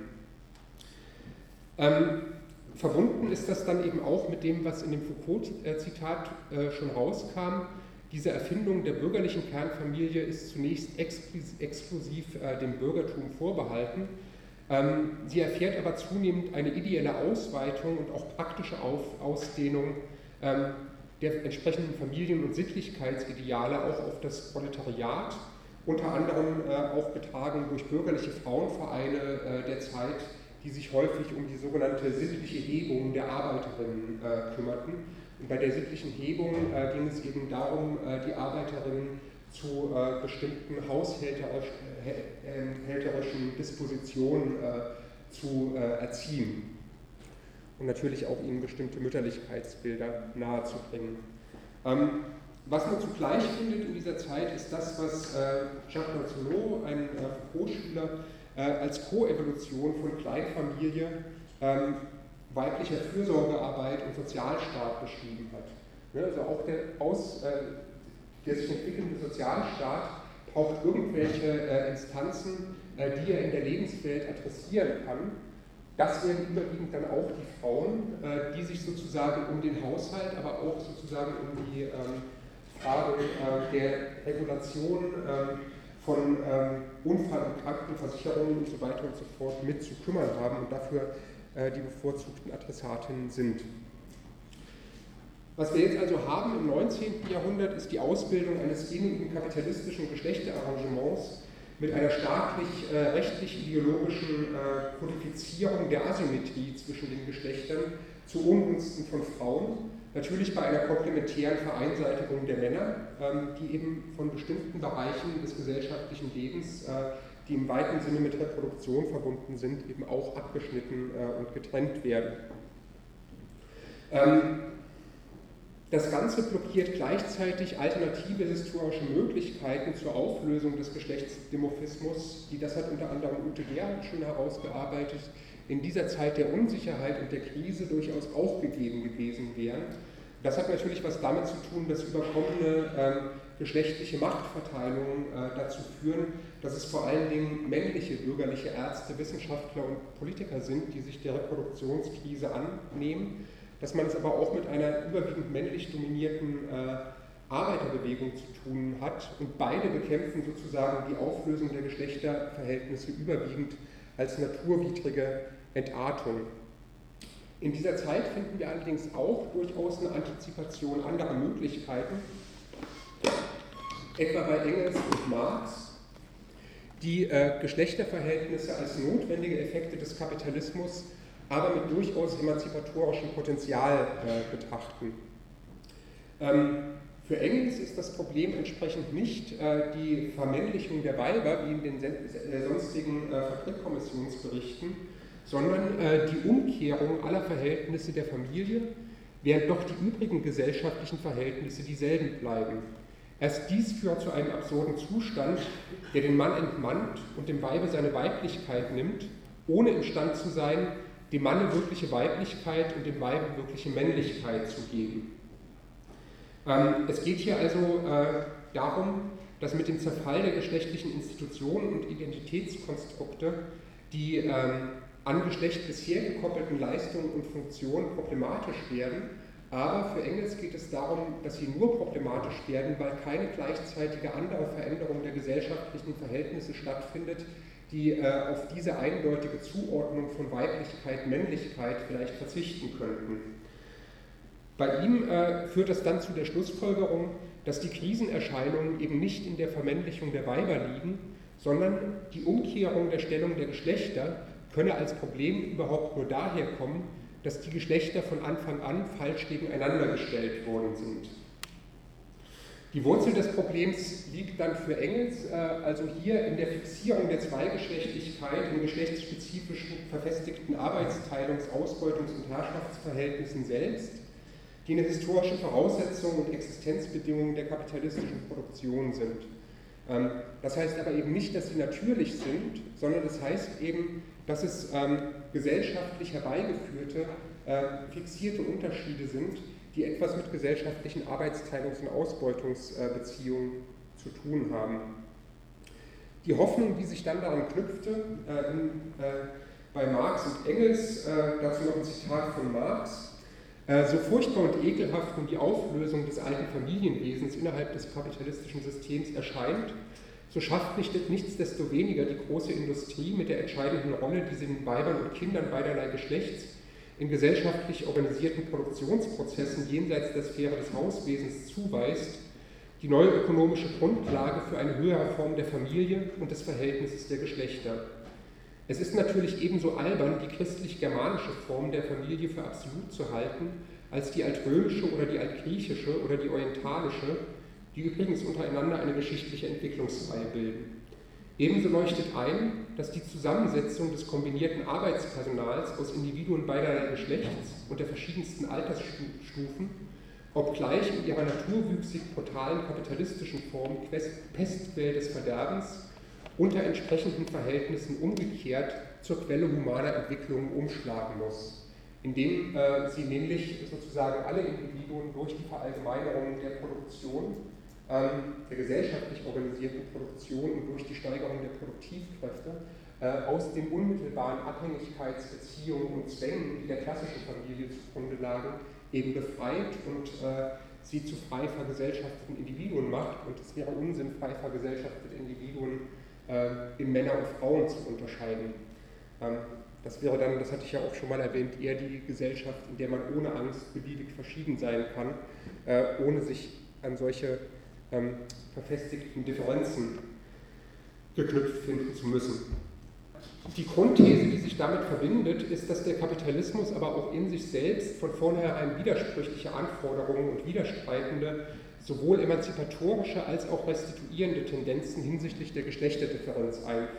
Verbunden ist das dann eben auch mit dem, was in dem Foucault-Zitat schon rauskam. Diese Erfindung der bürgerlichen Kernfamilie ist zunächst exklusiv dem Bürgertum vorbehalten. Sie erfährt aber zunehmend eine ideelle Ausweitung und auch praktische Ausdehnung der entsprechenden Familien- und Sittlichkeitsideale auch auf das Proletariat, unter anderem auch getragen durch bürgerliche Frauenvereine der Zeit, die sich häufig um die sogenannte sittliche Hebung der Arbeiterinnen kümmerten. Und bei der sittlichen Hebung ging es eben darum, die Arbeiterinnen zu bestimmten haushälterischen Dispositionen zu erziehen und natürlich auch ihnen bestimmte Mütterlichkeitsbilder nahezubringen. Was man zugleich findet in dieser Zeit, ist das, was Jacques Lancelot, ein Foucault-Schüler, als Koevolution von Kleinfamilie, weiblicher Fürsorgearbeit und Sozialstaat beschrieben hat. Also auch der sich entwickelnde Sozialstaat braucht irgendwelche Instanzen, die er in der Lebenswelt adressieren kann. Das wären überwiegend dann auch die Frauen, die sich sozusagen um den Haushalt, aber auch sozusagen um die Frage der Regulation von Unfall- und Krankenversicherungen und so weiter und so fort mit zu kümmern haben und dafür die bevorzugten Adressatinnen sind. Was wir jetzt also haben im 19. Jahrhundert ist die Ausbildung eines gängigen kapitalistischen Geschlechterarrangements mit einer staatlich-rechtlich-ideologischen Kodifizierung der Asymmetrie zwischen den Geschlechtern zu Ungunsten von Frauen, natürlich bei einer komplementären Vereinseitigung der Männer, die eben von bestimmten Bereichen des gesellschaftlichen Lebens, die im weiten Sinne mit Reproduktion verbunden sind, eben auch abgeschnitten und getrennt werden. Das Ganze blockiert gleichzeitig alternative historische Möglichkeiten zur Auflösung des Geschlechtsdimorphismus, das hat unter anderem Ute Gerhard schon herausgearbeitet, in dieser Zeit der Unsicherheit und der Krise durchaus auch gegeben gewesen wären. Das hat natürlich was damit zu tun, dass überkommene geschlechtliche Machtverteilungen dazu führen, dass es vor allen Dingen männliche bürgerliche Ärzte, Wissenschaftler und Politiker sind, die sich der Reproduktionskrise annehmen, dass man es aber auch mit einer überwiegend männlich dominierten Arbeiterbewegung zu tun hat und beide bekämpfen sozusagen die Auflösung der Geschlechterverhältnisse überwiegend als naturwidrige Entartung. In dieser Zeit finden wir allerdings auch durchaus eine Antizipation anderer Möglichkeiten, etwa bei Engels und Marx, die Geschlechterverhältnisse als notwendige Effekte des Kapitalismus, aber mit durchaus emanzipatorischem Potenzial betrachten. Für Engels ist das Problem entsprechend nicht die Vermännlichung der Weiber, wie in den sonstigen Fabrikkommissionsberichten, sondern die Umkehrung aller Verhältnisse der Familie, während doch die übrigen gesellschaftlichen Verhältnisse dieselben bleiben. Erst dies führt zu einem absurden Zustand, der den Mann entmannt und dem Weibe seine Weiblichkeit nimmt, ohne imstand zu sein, dem Manne wirkliche Weiblichkeit und dem Weibe wirkliche Männlichkeit zu geben. Es geht hier also darum, dass mit dem Zerfall der geschlechtlichen Institutionen und Identitätskonstrukte die an Geschlecht bisher gekoppelten Leistungen und Funktionen problematisch werden, aber für Engels geht es darum, dass sie nur problematisch werden, weil keine gleichzeitige andere Veränderung der gesellschaftlichen Verhältnisse stattfindet, die auf diese eindeutige Zuordnung von Weiblichkeit, Männlichkeit vielleicht verzichten könnten. Bei ihm führt das dann zu der Schlussfolgerung, dass die Krisenerscheinungen eben nicht in der Vermännlichung der Weiber liegen, sondern die Umkehrung der Stellung der Geschlechter könne als Problem überhaupt nur daher kommen, dass die Geschlechter von Anfang an falsch gegeneinander gestellt worden sind. Die Wurzel des Problems liegt dann für Engels also hier in der Fixierung der Zweigeschlechtlichkeit in geschlechtsspezifischen verfestigten Arbeitsteilungs-, Ausbeutungs- und Herrschaftsverhältnissen selbst, die eine historische Voraussetzung und Existenzbedingungen der kapitalistischen Produktion sind. Das heißt aber eben nicht, dass sie natürlich sind, sondern das heißt eben, dass es gesellschaftlich herbeigeführte, fixierte Unterschiede sind, die etwas mit gesellschaftlichen Arbeitsteilungs- und Ausbeutungsbeziehungen zu tun haben. Die Hoffnung, die sich dann daran knüpfte, bei Marx und Engels, dazu noch ein Zitat von Marx: So furchtbar und ekelhaft nun die Auflösung des alten Familienwesens innerhalb des kapitalistischen Systems erscheint, so schafft nichtsdestoweniger die große Industrie mit der entscheidenden Rolle, die sie den Weibern und Kindern beiderlei Geschlechts in gesellschaftlich organisierten Produktionsprozessen jenseits der Sphäre des Hauswesens zuweist, die neue ökonomische Grundlage für eine höhere Form der Familie und des Verhältnisses der Geschlechter. Es ist natürlich ebenso albern, die christlich-germanische Form der Familie für absolut zu halten, als die altrömische oder die altgriechische oder die orientalische, die übrigens untereinander eine geschichtliche Entwicklungsreihe bilden. Ebenso leuchtet ein, dass die Zusammensetzung des kombinierten Arbeitspersonals aus Individuen beiderlei Geschlechts und der verschiedensten Altersstufen, obgleich in ihrer naturwüchsig brutalen kapitalistischen Form Pestquell des Verderbens, unter entsprechenden Verhältnissen umgekehrt zur Quelle humaner Entwicklungen umschlagen muss, indem sie nämlich sozusagen alle Individuen durch die Verallgemeinerung der Produktion, der gesellschaftlich organisierten Produktion und durch die Steigerung der Produktivkräfte aus den unmittelbaren Abhängigkeitsbeziehungen und Zwängen, die der klassischen Familie zugrunde lagen, eben befreit und sie zu frei vergesellschafteten Individuen macht. Und es wäre Unsinn, frei vergesellschaftete Individuen in Männer und Frauen zu unterscheiden. Das wäre dann, das hatte ich ja auch schon mal erwähnt, eher die Gesellschaft, in der man ohne Angst beliebig verschieden sein kann, ohne sich an solche verfestigten Differenzen geknüpft finden zu müssen. Die Grundthese, die sich damit verbindet, ist, dass der Kapitalismus aber auch in sich selbst von vornherein widersprüchliche Anforderungen und widerstreitende, sowohl emanzipatorische als auch restituierende Tendenzen hinsichtlich der Geschlechterdifferenz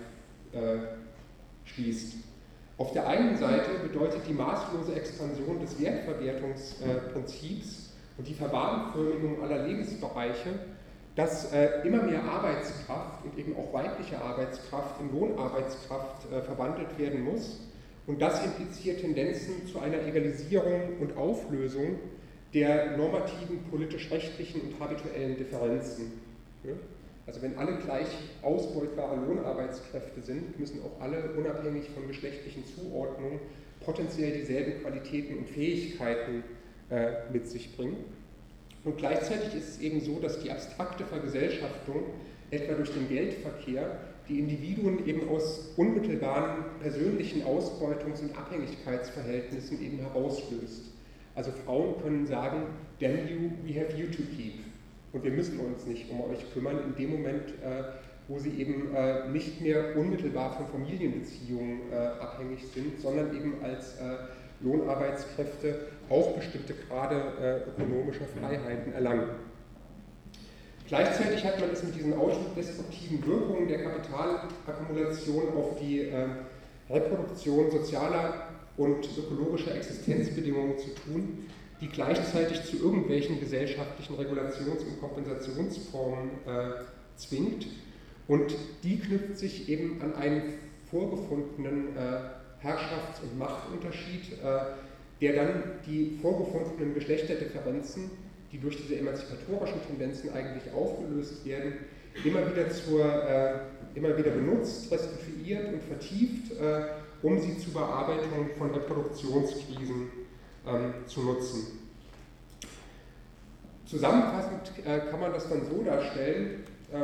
einschließt. Auf der einen Seite bedeutet die maßlose Expansion des Wertverwertungsprinzips und die Verwahrförmigung aller Lebensbereiche, dass immer mehr Arbeitskraft und eben auch weibliche Arbeitskraft in Lohnarbeitskraft verwandelt werden muss. Und das impliziert Tendenzen zu einer Egalisierung und Auflösung der normativen, politisch-rechtlichen und habituellen Differenzen. Also wenn alle gleich ausbeutbare Lohnarbeitskräfte sind, müssen auch alle unabhängig von geschlechtlichen Zuordnungen potenziell dieselben Qualitäten und Fähigkeiten mit sich bringen. Und gleichzeitig ist es eben so, dass die abstrakte Vergesellschaftung, etwa durch den Geldverkehr, die Individuen eben aus unmittelbaren persönlichen Ausbeutungs- und Abhängigkeitsverhältnissen eben herauslöst. Also Frauen können sagen, damn you, we have you to keep. Und wir müssen uns nicht um euch kümmern, in dem Moment, wo sie eben nicht mehr unmittelbar von Familienbeziehungen abhängig sind, sondern eben als Lohnarbeitskräfte auch bestimmte Grade ökonomischer Freiheiten erlangen. Gleichzeitig hat man es mit diesen autodestruktiven Wirkungen der Kapitalakkumulation auf die Reproduktion sozialer und ökologischer Existenzbedingungen zu tun, die gleichzeitig zu irgendwelchen gesellschaftlichen Regulations- und Kompensationsformen zwingt. Und die knüpft sich eben an einen vorgefundenen Herrschafts- und Machtunterschied, der dann die vorgefundenen Geschlechterdifferenzen, die durch diese emanzipatorischen Tendenzen eigentlich aufgelöst werden, immer wieder benutzt, restituiert und vertieft, um sie zur Bearbeitung von Reproduktionskrisen zu nutzen. Zusammenfassend kann man das dann so darstellen,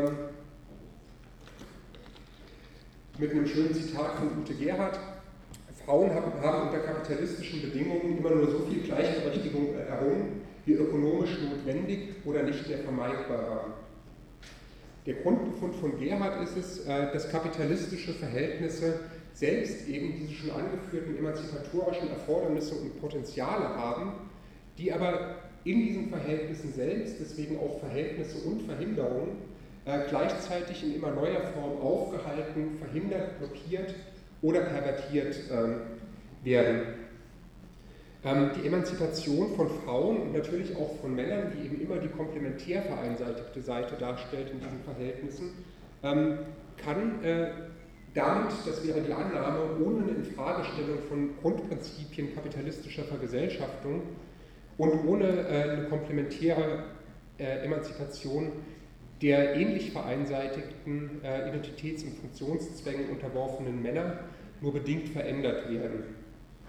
mit einem schönen Zitat von Ute Gerhard: Frauen haben unter kapitalistischen Bedingungen immer nur so viel Gleichberechtigung errungen, wie ökonomisch notwendig oder nicht mehr vermeidbar war. Der Grundbefund von Gerhard ist es, dass kapitalistische Verhältnisse selbst eben diese schon angeführten emanzipatorischen Erfordernisse und Potenziale haben, die aber in diesen Verhältnissen selbst, deswegen auch Verhältnisse und Verhinderungen, gleichzeitig in immer neuer Form aufgehalten, verhindert, blockiert oder pervertiert werden. Die Emanzipation von Frauen und natürlich auch von Männern, die eben immer die komplementär vereinseitigte Seite darstellt in diesen Verhältnissen, kann damit, das wäre die Annahme, ohne eine Infragestellung von Grundprinzipien kapitalistischer Vergesellschaftung und ohne eine komplementäre Emanzipation der ähnlich vereinseitigten Identitäts- und Funktionszwängen unterworfenen Männer nur bedingt verändert werden.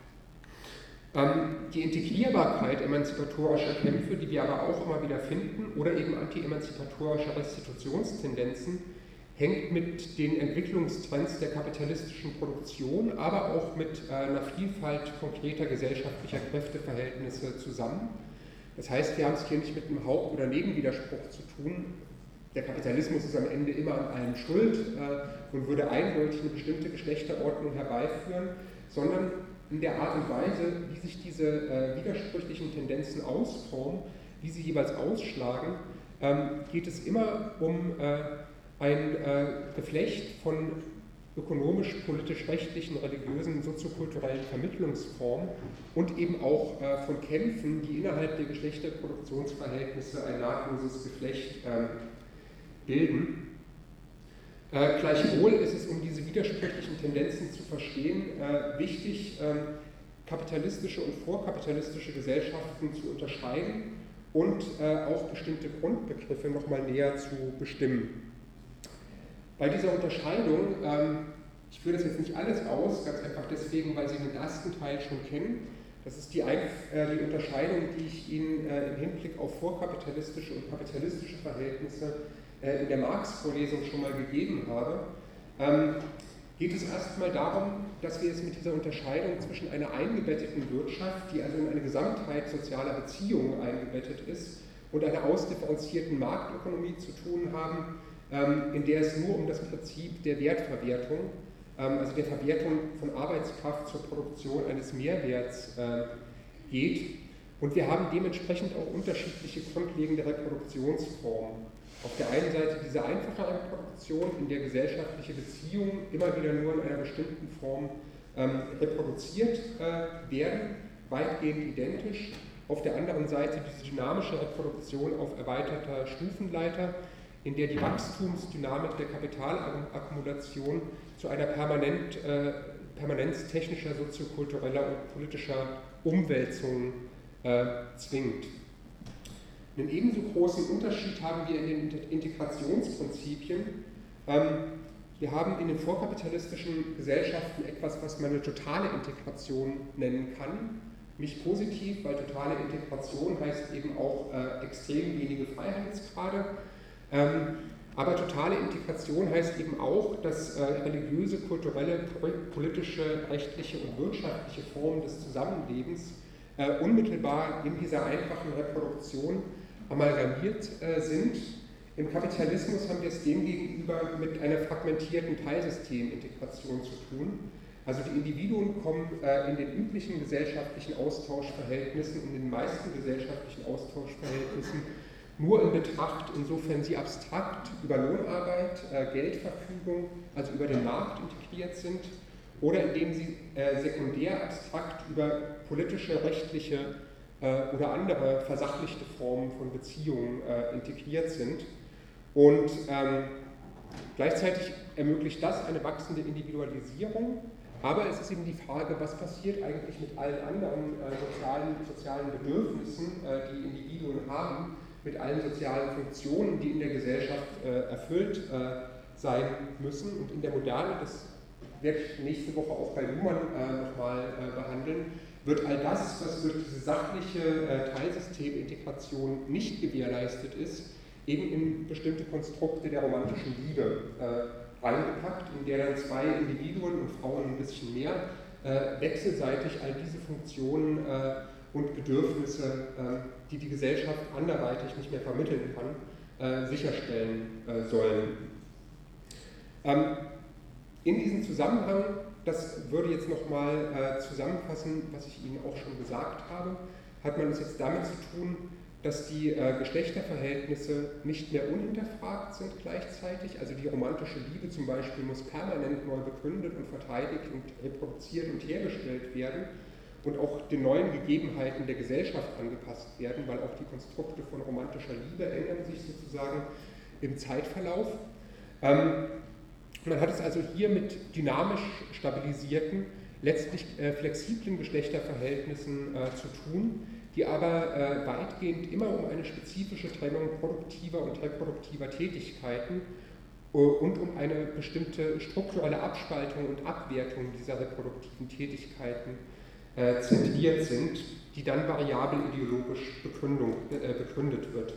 Die Integrierbarkeit emanzipatorischer Kämpfe, die wir aber auch immer wieder finden, oder eben anti-emanzipatorischer Restitutionstendenzen, hängt mit den Entwicklungstrends der kapitalistischen Produktion, aber auch mit einer Vielfalt konkreter gesellschaftlicher Kräfteverhältnisse zusammen. Das heißt, wir haben es hier nicht mit einem Haupt- oder Nebenwiderspruch zu tun. Der Kapitalismus ist am Ende immer an allem schuld und würde eindeutig eine bestimmte Geschlechterordnung herbeiführen, sondern in der Art und Weise, wie sich diese widersprüchlichen Tendenzen ausformen, wie sie jeweils ausschlagen, geht es immer um ein Geflecht von ökonomisch, politisch, rechtlichen, religiösen, soziokulturellen Vermittlungsformen und eben auch von Kämpfen, die innerhalb der Geschlechterproduktionsverhältnisse ein nahtloses Geflecht bilden. Gleichwohl ist es, um diese widersprüchlichen Tendenzen zu verstehen, wichtig, kapitalistische und vorkapitalistische Gesellschaften zu unterscheiden und auch bestimmte Grundbegriffe nochmal näher zu bestimmen. Bei dieser Unterscheidung, ich führe das jetzt nicht alles aus, ganz einfach deswegen, weil Sie den ersten Teil schon kennen. Das ist die Unterscheidung, die ich Ihnen im Hinblick auf vorkapitalistische und kapitalistische Verhältnisse in der Marx-Vorlesung schon mal gegeben habe. Geht es erstmal darum, dass wir es mit dieser Unterscheidung zwischen einer eingebetteten Wirtschaft, die also in eine Gesamtheit sozialer Beziehungen eingebettet ist, und einer ausdifferenzierten Marktökonomie zu tun haben, in der es nur um das Prinzip der Wertverwertung, also der Verwertung von Arbeitskraft zur Produktion eines Mehrwerts geht. Und wir haben dementsprechend auch unterschiedliche grundlegende Reproduktionsformen. Auf der einen Seite diese einfache Reproduktion, in der gesellschaftliche Beziehungen immer wieder nur in einer bestimmten Form reproduziert werden, weitgehend identisch. Auf der anderen Seite diese dynamische Reproduktion auf erweiterter Stufenleiter, in der die Wachstumsdynamik der Kapitalakkumulation zu einer Permanenz technischer, soziokultureller und politischer Umwälzung zwingt. Einen ebenso großen Unterschied haben wir in den Integrationsprinzipien. Wir haben in den vorkapitalistischen Gesellschaften etwas, was man eine totale Integration nennen kann. Nicht positiv, weil totale Integration heißt eben auch extrem wenige Freiheitsgrade. Aber totale Integration heißt eben auch, dass religiöse, kulturelle, politische, rechtliche und wirtschaftliche Formen des Zusammenlebens unmittelbar in dieser einfachen Reproduktion amalgamiert sind. Im Kapitalismus haben wir es demgegenüber mit einer fragmentierten Teilsystemintegration zu tun. Also die Individuen kommen in den üblichen gesellschaftlichen Austauschverhältnissen, in den meisten gesellschaftlichen Austauschverhältnissen nur in Betracht, insofern sie abstrakt über Lohnarbeit, Geldverfügung, also über den Markt integriert sind, oder indem sie sekundär abstrakt über politische, rechtliche oder andere versachlichte Formen von Beziehungen integriert sind. Und gleichzeitig ermöglicht das eine wachsende Individualisierung, aber es ist eben die Frage, was passiert eigentlich mit allen anderen sozialen Bedürfnissen, die Individuen haben, mit allen sozialen Funktionen, die in der Gesellschaft erfüllt sein müssen. Und in der Moderne, das werde ich nächste Woche auch bei Luhmann nochmal behandeln, wird all das, was durch diese sachliche Teilsystemintegration nicht gewährleistet ist, eben in bestimmte Konstrukte der romantischen Liebe reingepackt, in der dann zwei Individuen und Frauen ein bisschen mehr wechselseitig all diese Funktionen und Bedürfnisse, die die Gesellschaft anderweitig nicht mehr vermitteln kann, sicherstellen sollen. In diesem Zusammenhang das würde jetzt nochmal zusammenfassen, was ich Ihnen auch schon gesagt habe, hat man es jetzt damit zu tun, dass die Geschlechterverhältnisse nicht mehr unhinterfragt sind gleichzeitig. Also die romantische Liebe zum Beispiel muss permanent neu begründet und verteidigt und reproduziert und hergestellt werden und auch den neuen Gegebenheiten der Gesellschaft angepasst werden, weil auch die Konstrukte von romantischer Liebe ändern sich sozusagen im Zeitverlauf. Man hat es also hier mit dynamisch stabilisierten, letztlich flexiblen Geschlechterverhältnissen zu tun, die aber weitgehend immer um eine spezifische Trennung produktiver und reproduktiver Tätigkeiten und um eine bestimmte strukturelle Abspaltung und Abwertung dieser reproduktiven Tätigkeiten zentriert sind, die dann variabel ideologisch begründet wird.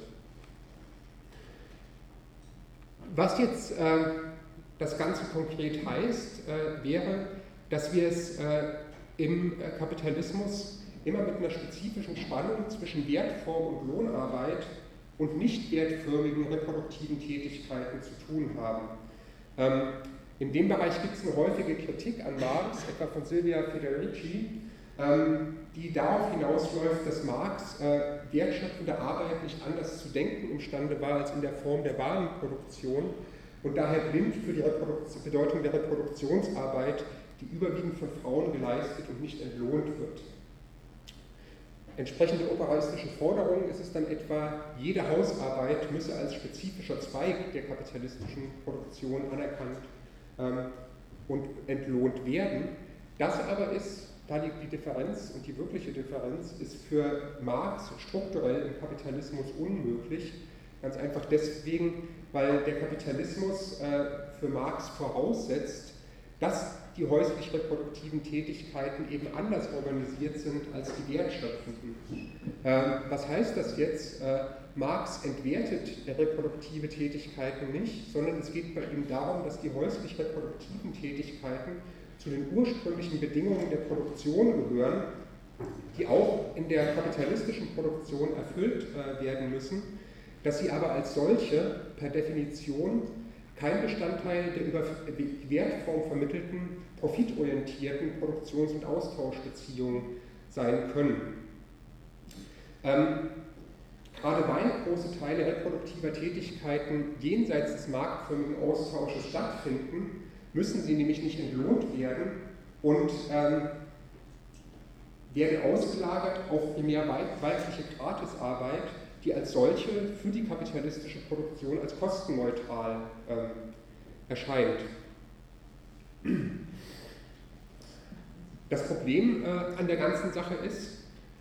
Was jetzt das Ganze konkret heißt, wäre, dass wir es im Kapitalismus immer mit einer spezifischen Spannung zwischen Wertform und Lohnarbeit und nicht wertförmigen reproduktiven Tätigkeiten zu tun haben. In dem Bereich gibt es eine häufige Kritik an Marx, etwa von Silvia Federici, die darauf hinausläuft, dass Marx wertschöpfende Arbeit nicht anders zu denken imstande war als in der Form der Warenproduktion und daher blind für die Bedeutung der Reproduktionsarbeit, die überwiegend von Frauen geleistet und nicht entlohnt wird. Entsprechende operaistische Forderung ist es dann etwa, jede Hausarbeit müsse als spezifischer Zweig der kapitalistischen Produktion anerkannt und entlohnt werden. Das aber ist, da liegt die Differenz und die wirkliche Differenz, ist für Marx strukturell im Kapitalismus unmöglich. Ganz einfach deswegen, weil der Kapitalismus für Marx voraussetzt, dass die häuslich reproduktiven Tätigkeiten eben anders organisiert sind als die wertschöpfenden. Was heißt das jetzt? Marx entwertet reproduktive Tätigkeiten nicht, sondern es geht bei ihm darum, dass die häuslich reproduktiven Tätigkeiten zu den ursprünglichen Bedingungen der Produktion gehören, die auch in der kapitalistischen Produktion erfüllt werden müssen, dass sie aber als solche per Definition kein Bestandteil der über die Wertform vermittelten, profitorientierten Produktions- und Austauschbeziehungen sein können. Gerade weil große Teile reproduktiver Tätigkeiten jenseits des marktförmigen Austausches stattfinden, müssen sie nämlich nicht entlohnt werden und werden ausgelagert auf primär weibliche Gratisarbeit, die als solche für die kapitalistische Produktion als kostenneutral erscheint. Das Problem an der ganzen Sache ist,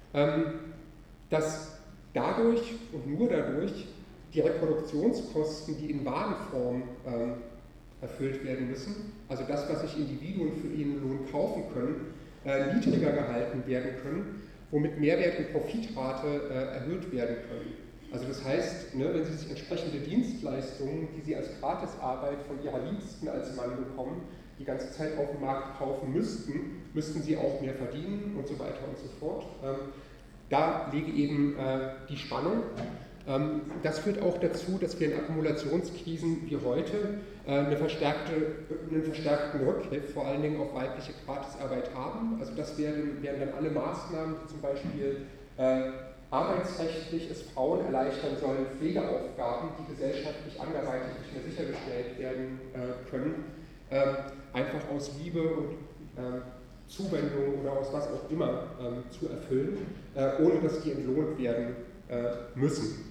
dass dadurch und nur dadurch die Reproduktionskosten, die in Warenform erfüllt werden müssen, also das, was sich Individuen für ihren Lohn kaufen können, niedriger gehalten werden können, womit Mehrwert und Profitrate erhöht werden können. Also das heißt, wenn Sie sich entsprechende Dienstleistungen, die Sie als Gratisarbeit von Ihrer Liebsten als Mann bekommen, die ganze Zeit auf dem Markt kaufen müssten Sie auch mehr verdienen und so weiter und so fort. Da liegt eben die Spannung. Das führt auch dazu, dass wir in Akkumulationskrisen wie heute einen verstärkten Rückgriff vor allen Dingen auf weibliche Gratisarbeit haben. Also das wären dann alle Maßnahmen, die zum Beispiel arbeitsrechtlich es Frauen erleichtern sollen, Pflegeaufgaben, die gesellschaftlich anderweitig nicht mehr sichergestellt werden können, einfach aus Liebe und Zuwendung oder aus was auch immer zu erfüllen, ohne dass die entlohnt werden müssen.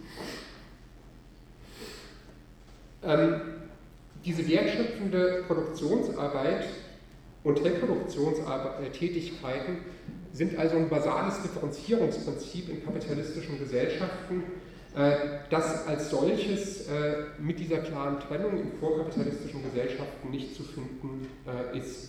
Diese wertschöpfende Produktionsarbeit und Reproduktionstätigkeiten sind also ein basales Differenzierungsprinzip in kapitalistischen Gesellschaften, das als solches mit dieser klaren Trennung in vorkapitalistischen Gesellschaften nicht zu finden ist.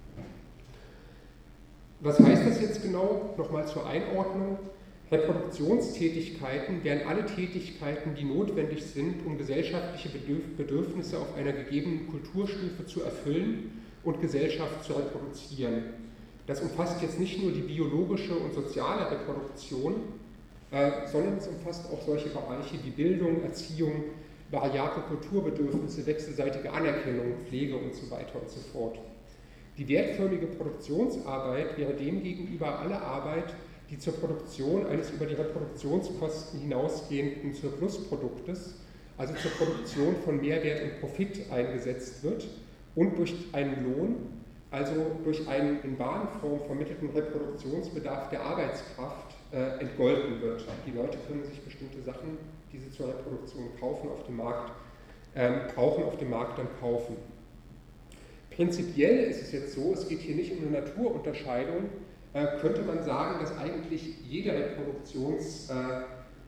Was heißt das jetzt genau? Nochmal zur Einordnung. Reproduktionstätigkeiten wären alle Tätigkeiten, die notwendig sind, um gesellschaftliche Bedürfnisse auf einer gegebenen Kulturstufe zu erfüllen und Gesellschaft zu reproduzieren. Das umfasst jetzt nicht nur die biologische und soziale Reproduktion, sondern es umfasst auch solche Bereiche wie Bildung, Erziehung, variable Kulturbedürfnisse, wechselseitige Anerkennung, Pflege und so weiter und so fort. Die wertförmige Produktionsarbeit wäre demgegenüber alle Arbeit, die zur Produktion eines über die Reproduktionskosten hinausgehenden Surplusproduktes, also zur Produktion von Mehrwert und Profit eingesetzt wird und durch einen Lohn, also durch einen in Warenform vermittelten Reproduktionsbedarf der Arbeitskraft entgolten wird. Die Leute können sich bestimmte Sachen, die sie zur Reproduktion kaufen, auf dem Markt dann kaufen. Prinzipiell ist es jetzt so, es geht hier nicht um eine Naturunterscheidung, könnte man sagen, dass eigentlich jede Reproduktionsarbeit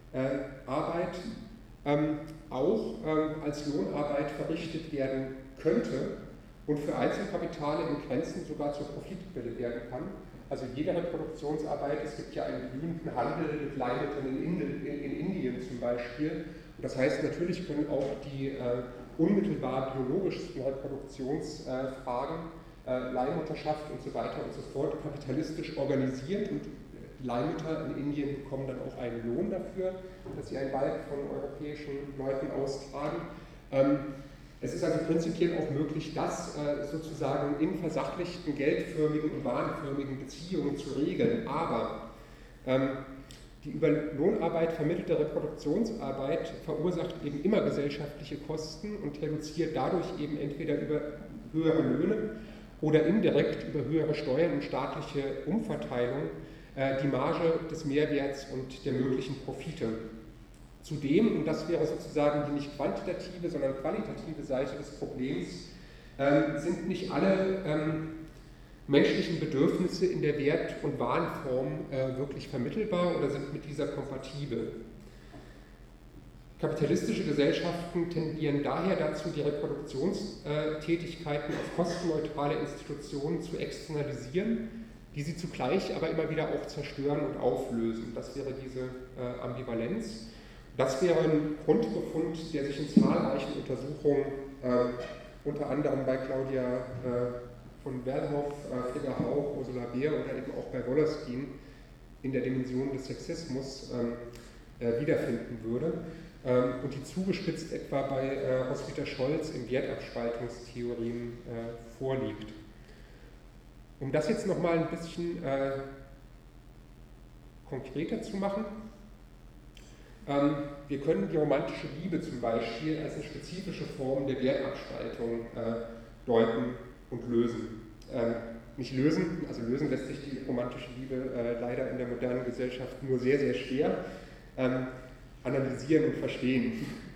auch als Lohnarbeit verrichtet werden könnte und für Einzelkapitale in Grenzen sogar zur Profitquelle werden kann. Also jede Reproduktionsarbeit, es gibt ja einen blühenden Handel mit Leihmüttern in Indien zum Beispiel. Und das heißt, natürlich können auch die unmittelbar biologischsten Reproduktionsfragen, Leihmutterschaft und so weiter und so fort, kapitalistisch organisiert und die Leihmütter in Indien bekommen dann auch einen Lohn dafür, dass sie ein Weib von europäischen Leuten austragen. Es ist also prinzipiell auch möglich, das sozusagen in versachlichten, geldförmigen und warenförmigen Beziehungen zu regeln, aber die über Lohnarbeit vermittelte Reproduktionsarbeit verursacht eben immer gesellschaftliche Kosten und reduziert dadurch eben entweder über höhere Löhne oder indirekt über höhere Steuern und staatliche Umverteilung die Marge des Mehrwerts und der möglichen Profite. Zudem, und das wäre sozusagen die nicht quantitative, sondern qualitative Seite des Problems, sind nicht alle menschlichen Bedürfnisse in der Wert- und Warenform wirklich vermittelbar oder sind mit dieser kompatibel. Kapitalistische Gesellschaften tendieren daher dazu, die Reproduktionstätigkeiten auf kostenneutrale Institutionen zu externalisieren, die sie zugleich aber immer wieder auch zerstören und auflösen. Das wäre diese Ambivalenz. Das wäre ein Grundbefund, der sich in zahlreichen Untersuchungen, unter anderem bei Claudia von Werlhoff, Frigga Hauch, Ursula Beer oder eben auch bei Wallerstein in der Dimension des Sexismus wiederfinden würde und die zugespitzt etwa bei Roswitha Scholz in Wertabspaltungstheorien vorliegt. Um das jetzt nochmal ein bisschen konkreter zu machen, wir können die romantische Liebe zum Beispiel als eine spezifische Form der Wertabspaltung deuten und lösen. Nicht lösen, also lösen lässt sich die romantische Liebe leider in der modernen Gesellschaft nur sehr, sehr schwer analysieren und verstehen.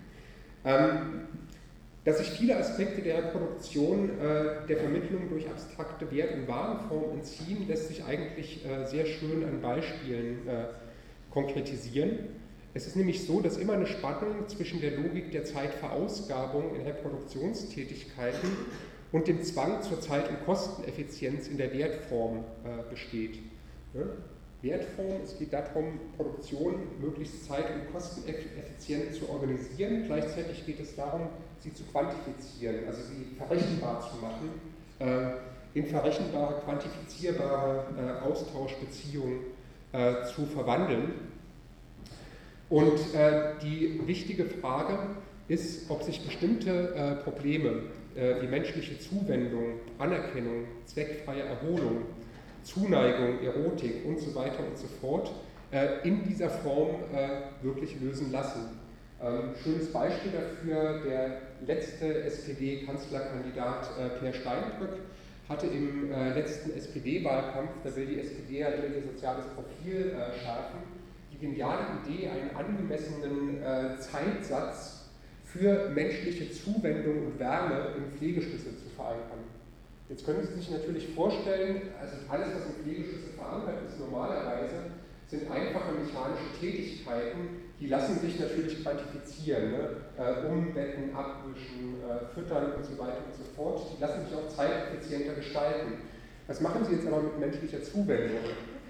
Dass sich viele Aspekte der Reproduktion der Vermittlung durch abstrakte Wert- und Warenform entziehen, lässt sich eigentlich sehr schön an Beispielen konkretisieren. Es ist nämlich so, dass immer eine Spannung zwischen der Logik der Zeitverausgabung in Reproduktionstätigkeiten und dem Zwang zur Zeit- und Kosteneffizienz in der Wertform besteht. Ja? Wertform, es geht darum, Produktion möglichst zeit- und kosteneffizient zu organisieren. Gleichzeitig geht es darum, sie zu quantifizieren, also sie verrechenbar zu machen, in verrechenbare, quantifizierbare Austauschbeziehungen zu verwandeln. Und die wichtige Frage ist, ob sich bestimmte Probleme wie menschliche Zuwendung, Anerkennung, zweckfreie Erholung, Zuneigung, Erotik und so weiter und so fort in dieser Form wirklich lösen lassen. Schönes Beispiel dafür, der letzte SPD-Kanzlerkandidat Per Steinbrück hatte im letzten SPD-Wahlkampf, da will die SPD ja immer ihr soziales Profil schärfen, die geniale Idee, einen angemessenen Zeitsatz für menschliche Zuwendung und Wärme im Pflegeschlüssel zu verankern. Jetzt können Sie sich natürlich vorstellen, also alles, was im Pflegeschlüssel verankert ist, normalerweise sind einfache mechanische Tätigkeiten, die lassen sich natürlich quantifizieren, ne? Umbetten, abwischen, füttern und so weiter und so fort, die lassen sich auch zeiteffizienter gestalten. Was machen Sie jetzt aber mit menschlicher Zuwendung?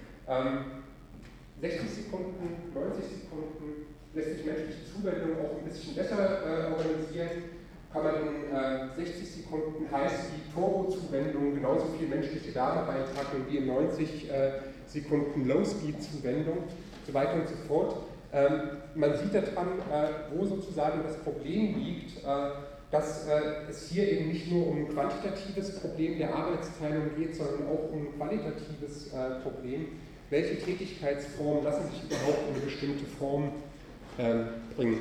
60 Sekunden, 90 Sekunden, lässt sich menschliche Zuwendung auch ein bisschen besser organisieren. Kann man in 60 Sekunden heißt die Turbo-Zuwendung genauso viel menschliche Wärme beitragen wie in 90 Sekunden Low-Speed-Zuwendung, so weiter und so fort. Man sieht daran, wo sozusagen das Problem liegt, dass es hier eben nicht nur um ein quantitatives Problem der Arbeitsteilung geht, sondern auch um ein qualitatives Problem. Welche Tätigkeitsformen lassen sich überhaupt in eine bestimmte Form bringen?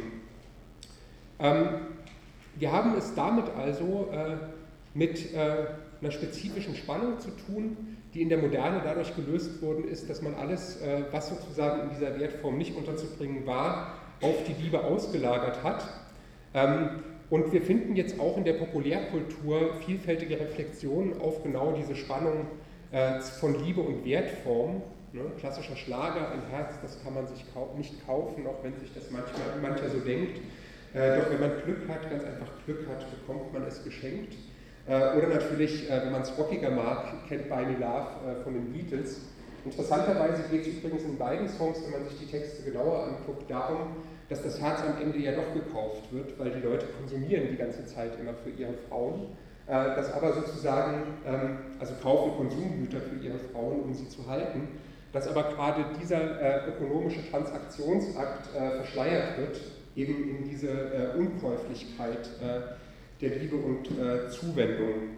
Wir haben es damit also mit einer spezifischen Spannung zu tun, die in der Moderne dadurch gelöst worden ist, dass man alles, was sozusagen in dieser Wertform nicht unterzubringen war, auf die Liebe ausgelagert hat. Und wir finden jetzt auch in der Populärkultur vielfältige Reflexionen auf genau diese Spannung von Liebe und Wertform. Ne? Klassischer Schlager, ein Herz, das kann man sich nicht kaufen, auch wenn sich das mancher so denkt. Doch wenn man Glück hat, ganz einfach Glück hat, bekommt man es geschenkt. Oder natürlich, wenn man es rockiger mag, kennt Buy Me Love von den Beatles. Interessanterweise geht es übrigens in beiden Songs, wenn man sich die Texte genauer anguckt, darum, dass das Herz am Ende ja doch gekauft wird, weil die Leute konsumieren die ganze Zeit immer für ihre Frauen. Das aber sozusagen, also kaufen Konsumgüter für ihre Frauen, um sie zu halten, dass aber gerade dieser ökonomische Transaktionsakt verschleiert wird, eben in diese Unkäuflichkeit der Liebe und Zuwendung.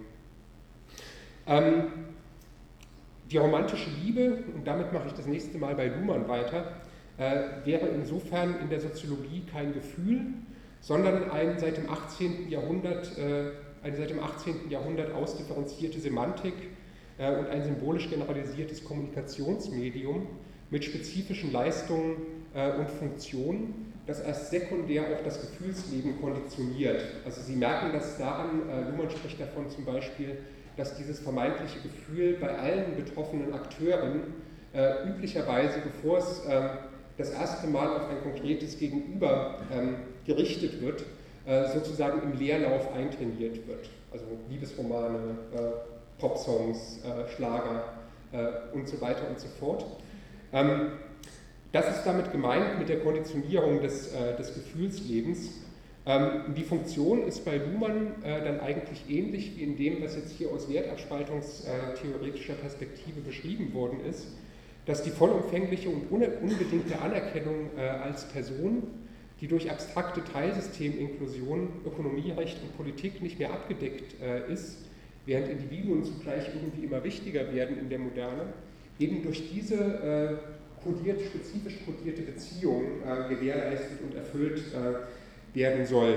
Die romantische Liebe, und damit mache ich das nächste Mal bei Luhmann weiter, wäre insofern in der Soziologie kein Gefühl, sondern eine seit dem 18. Jahrhundert ausdifferenzierte Semantik und ein symbolisch generalisiertes Kommunikationsmedium mit spezifischen Leistungen und Funktionen, das erst sekundär auch das Gefühlsleben konditioniert. Also Sie merken das daran, Luhmann spricht davon zum Beispiel, dass dieses vermeintliche Gefühl bei allen betroffenen Akteuren üblicherweise, bevor es das erste Mal auf ein konkretes Gegenüber gerichtet wird, sozusagen im Leerlauf eintrainiert wird. Also Liebesromane, Popsongs, Schlager und so weiter und so fort. Das ist damit gemeint mit der Konditionierung des Gefühlslebens. Die Funktion ist bei Luhmann dann eigentlich ähnlich wie in dem, was jetzt hier aus wertabspaltungstheoretischer Perspektive beschrieben worden ist, dass die vollumfängliche und unbedingte Anerkennung als Person, die durch abstrakte Teilsysteminklusion, Ökonomierecht und Politik nicht mehr abgedeckt ist, während Individuen zugleich irgendwie immer wichtiger werden in der Moderne, eben durch diese spezifisch kodierte Beziehung gewährleistet und erfüllt werden soll.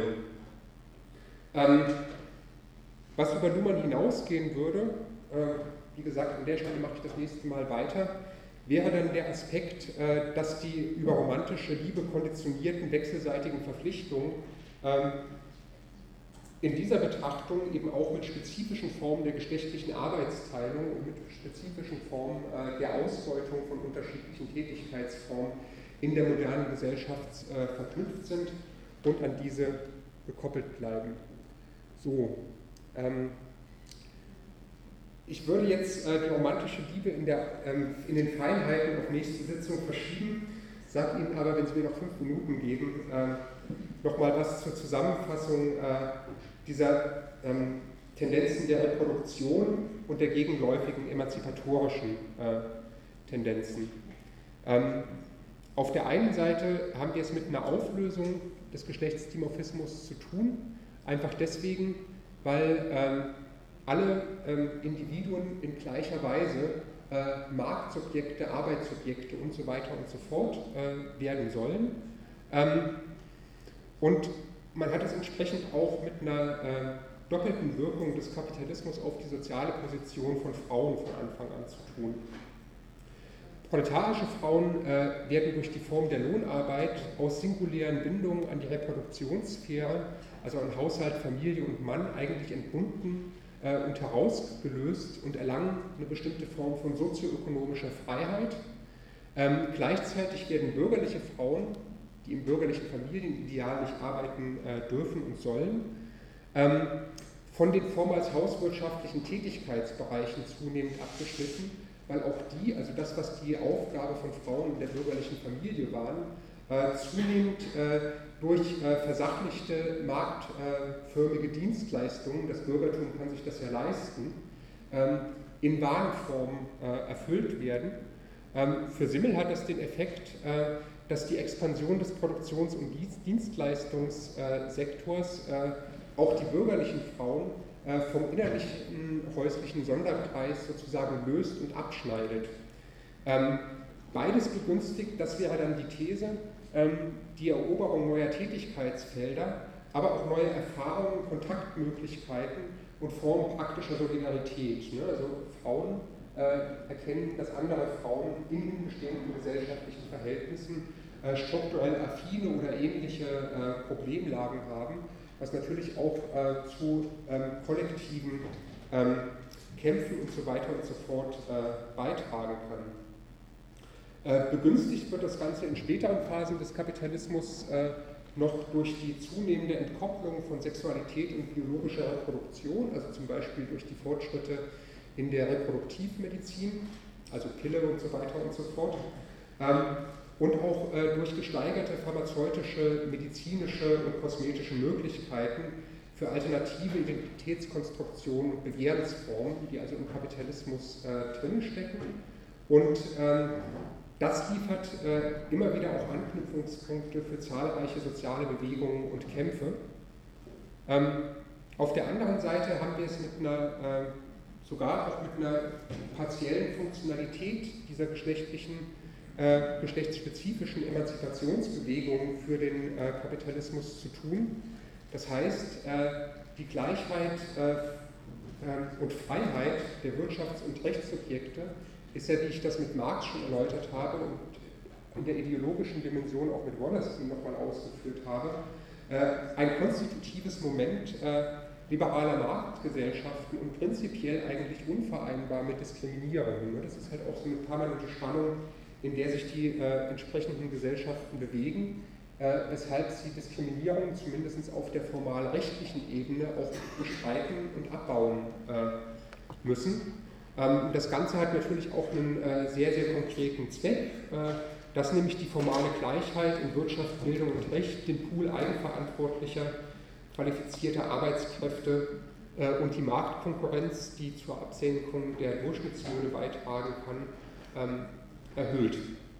Was über Luhmann hinausgehen würde, wie gesagt, an der Stelle mache ich das nächste Mal weiter, wäre dann der Aspekt, dass die über romantische Liebe konditionierten wechselseitigen Verpflichtungen in dieser Betrachtung eben auch mit spezifischen Formen der geschlechtlichen Arbeitsteilung und mit spezifischen Formen der Ausbeutung von unterschiedlichen Tätigkeitsformen in der modernen Gesellschaft verknüpft sind und an diese gekoppelt bleiben. So, ich würde jetzt die romantische Liebe in den Feinheiten auf nächste Sitzung verschieben, sage Ihnen aber, wenn Sie mir noch 5 Minuten geben, nochmal was zur Zusammenfassung dieser Tendenzen der Reproduktion und der gegenläufigen emanzipatorischen Tendenzen. Auf der einen Seite haben wir es mit einer Auflösung des Geschlechtsdimorphismus zu tun, einfach deswegen, weil alle Individuen in gleicher Weise Marktsubjekte, Arbeitssubjekte und so weiter und so fort werden sollen. Und man hat es entsprechend auch mit einer doppelten Wirkung des Kapitalismus auf die soziale Position von Frauen von Anfang an zu tun. Proletarische Frauen werden durch die Form der Lohnarbeit aus singulären Bindungen an die Reproduktionssphäre, also an Haushalt, Familie und Mann, eigentlich entbunden und herausgelöst und erlangen eine bestimmte Form von sozioökonomischer Freiheit. Gleichzeitig werden bürgerliche Frauen, die im bürgerlichen Familienideal nicht arbeiten dürfen und sollen, von den vormals hauswirtschaftlichen Tätigkeitsbereichen zunehmend abgeschnitten, weil auch die, also das, was die Aufgabe von Frauen in der bürgerlichen Familie waren, zunehmend durch versachlichte, marktförmige Dienstleistungen, das Bürgertum kann sich das ja leisten, in Warenform erfüllt werden. Für Simmel hat das den Effekt, dass die Expansion des Produktions- und Dienstleistungssektors auch die bürgerlichen Frauen vom innerlichen häuslichen Sonderkreis sozusagen löst und abschneidet. Beides begünstigt, das wäre dann die These, die Eroberung neuer Tätigkeitsfelder, aber auch neue Erfahrungen, Kontaktmöglichkeiten und Formen praktischer Solidarität. Ne? Also Frauen erkennen, dass andere Frauen in bestehenden gesellschaftlichen Verhältnissen strukturell affine oder ähnliche Problemlagen haben, was natürlich auch zu kollektiven Kämpfen und so weiter und so fort beitragen kann. Begünstigt wird das Ganze in späteren Phasen des Kapitalismus noch durch die zunehmende Entkopplung von Sexualität und biologischer Reproduktion, also zum Beispiel durch die Fortschritte in der Reproduktivmedizin, also Pille und so weiter und so fort, und auch durch gesteigerte pharmazeutische, medizinische und kosmetische Möglichkeiten für alternative Identitätskonstruktionen und Begehrensformen, die also im Kapitalismus drinstecken. Und das liefert immer wieder auch Anknüpfungspunkte für zahlreiche soziale Bewegungen und Kämpfe. Auf der anderen Seite haben wir es mit einer, sogar auch mit einer partiellen Funktionalität dieser geschlechtsspezifischen Emanzipationsbewegungen für den Kapitalismus zu tun. Das heißt, die Gleichheit und Freiheit der Wirtschafts- und Rechtssubjekte ist ja, wie ich das mit Marx schon erläutert habe und in der ideologischen Dimension auch mit Wallerstein nochmal ausgeführt habe, ein konstitutives Moment liberaler Marktgesellschaften und prinzipiell eigentlich unvereinbar mit Diskriminierung. Das ist halt auch so eine permanente Spannung, in der sich die entsprechenden Gesellschaften bewegen, weshalb sie Diskriminierung zumindest auf der formal-rechtlichen Ebene auch bestreiten und abbauen müssen. Das Ganze hat natürlich auch einen sehr, sehr konkreten Zweck, dass nämlich die formale Gleichheit in Wirtschaft, Bildung und Recht den Pool eigenverantwortlicher, qualifizierter Arbeitskräfte und die Marktkonkurrenz, die zur Absenkung der Durchschnittslöhne beitragen kann, erhöht.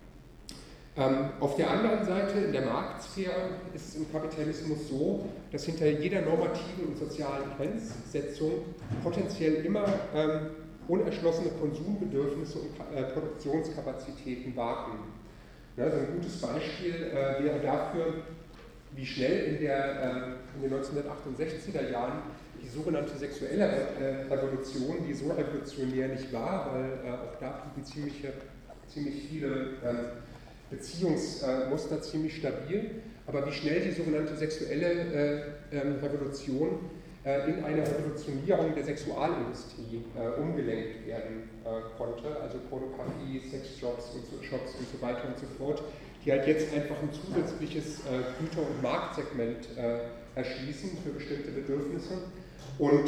Auf der anderen Seite, in der Marktsphäre, ist es im Kapitalismus so, dass hinter jeder normativen und sozialen Grenzsetzung potenziell immer unerschlossene Konsumbedürfnisse und Produktionskapazitäten warten. Ja, also ein gutes Beispiel wäre dafür, wie schnell in den 1968er Jahren die sogenannte sexuelle Revolution, die so revolutionär nicht war, weil auch da blieben ziemlich viele Beziehungsmuster ziemlich stabil, aber wie schnell die sogenannte sexuelle Revolution in eine Revolutionierung der Sexualindustrie umgelenkt werden konnte, also Pornografie, Sexshops und so weiter und so fort, die halt jetzt einfach ein zusätzliches Güter- und Marktsegment erschließen für bestimmte Bedürfnisse und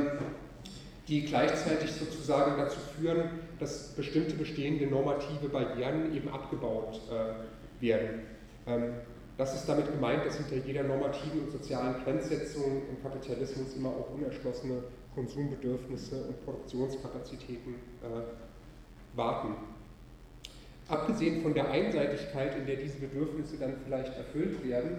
die gleichzeitig sozusagen dazu führen, dass bestimmte bestehende normative Barrieren eben abgebaut werden. Das ist damit gemeint, dass hinter jeder normativen und sozialen Grenzsetzung im Kapitalismus immer auch unerschlossene Konsumbedürfnisse und Produktionskapazitäten warten. Abgesehen von der Einseitigkeit, in der diese Bedürfnisse dann vielleicht erfüllt werden,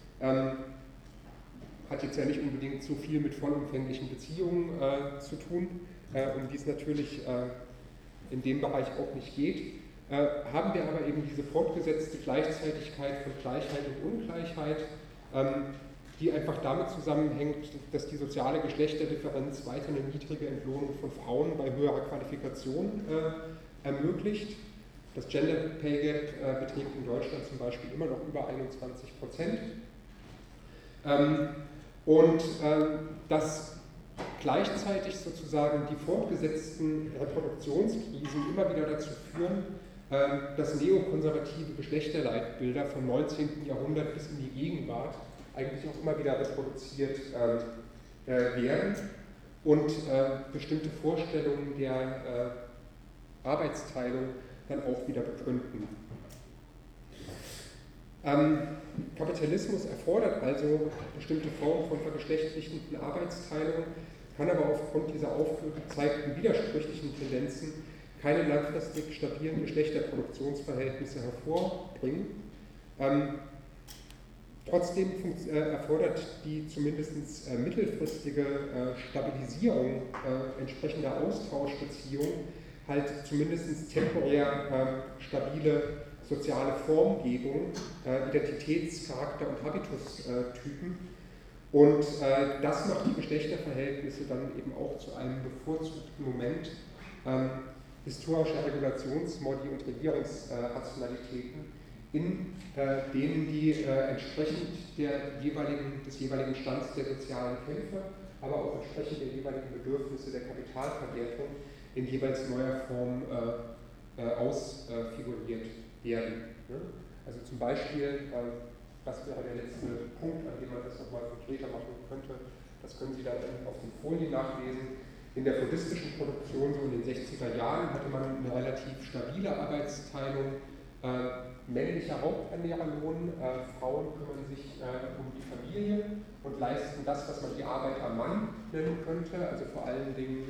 hat jetzt ja nicht unbedingt so viel mit vollumfänglichen Beziehungen zu tun, um die es natürlich in dem Bereich auch nicht geht. Haben wir aber eben diese fortgesetzte Gleichzeitigkeit von Gleichheit und Ungleichheit, die einfach damit zusammenhängt, dass die soziale Geschlechterdifferenz weiter eine niedrige Entlohnung von Frauen bei höherer Qualifikation ermöglicht. Das Gender Pay Gap beträgt in Deutschland zum Beispiel immer noch über 21%. Dass gleichzeitig sozusagen die fortgesetzten Reproduktionskrisen immer wieder dazu führen, dass neokonservative Geschlechterleitbilder vom 19. Jahrhundert bis in die Gegenwart eigentlich auch immer wieder reproduziert werden und bestimmte Vorstellungen der Arbeitsteilung dann auch wieder begründen. Kapitalismus erfordert also bestimmte Formen von vergeschlechtlichten Arbeitsteilung, kann aber aufgrund dieser aufgezeigten widersprüchlichen Tendenzen keine langfristig stabilen Geschlechterproduktionsverhältnisse hervorbringen. Trotzdem erfordert die zumindest mittelfristige Stabilisierung entsprechender Austauschbeziehungen halt zumindest temporär stabile soziale Formgebung, Identitätscharakter und Habitustypen. Und das macht die Geschlechterverhältnisse dann eben auch zu einem bevorzugten Moment historischer Regulationsmodi und Regierungsrationalitäten, in denen die entsprechend des jeweiligen Stands der sozialen Kämpfe, aber auch entsprechend der jeweiligen Bedürfnisse der Kapitalverwertung in jeweils neuer Form ausfiguriert werden. Also zum Beispiel, das wäre der letzte Punkt, an dem man das nochmal konkreter machen könnte, das können Sie dann auf den Folien nachlesen. In der fordistischen Produktion, so in den 60er Jahren, hatte man eine relativ stabile Arbeitsteilung. Männlicher Haupternährerlohn, Frauen kümmern sich um die Familie und leisten das, was man die Arbeit am Mann nennen könnte, also vor allen Dingen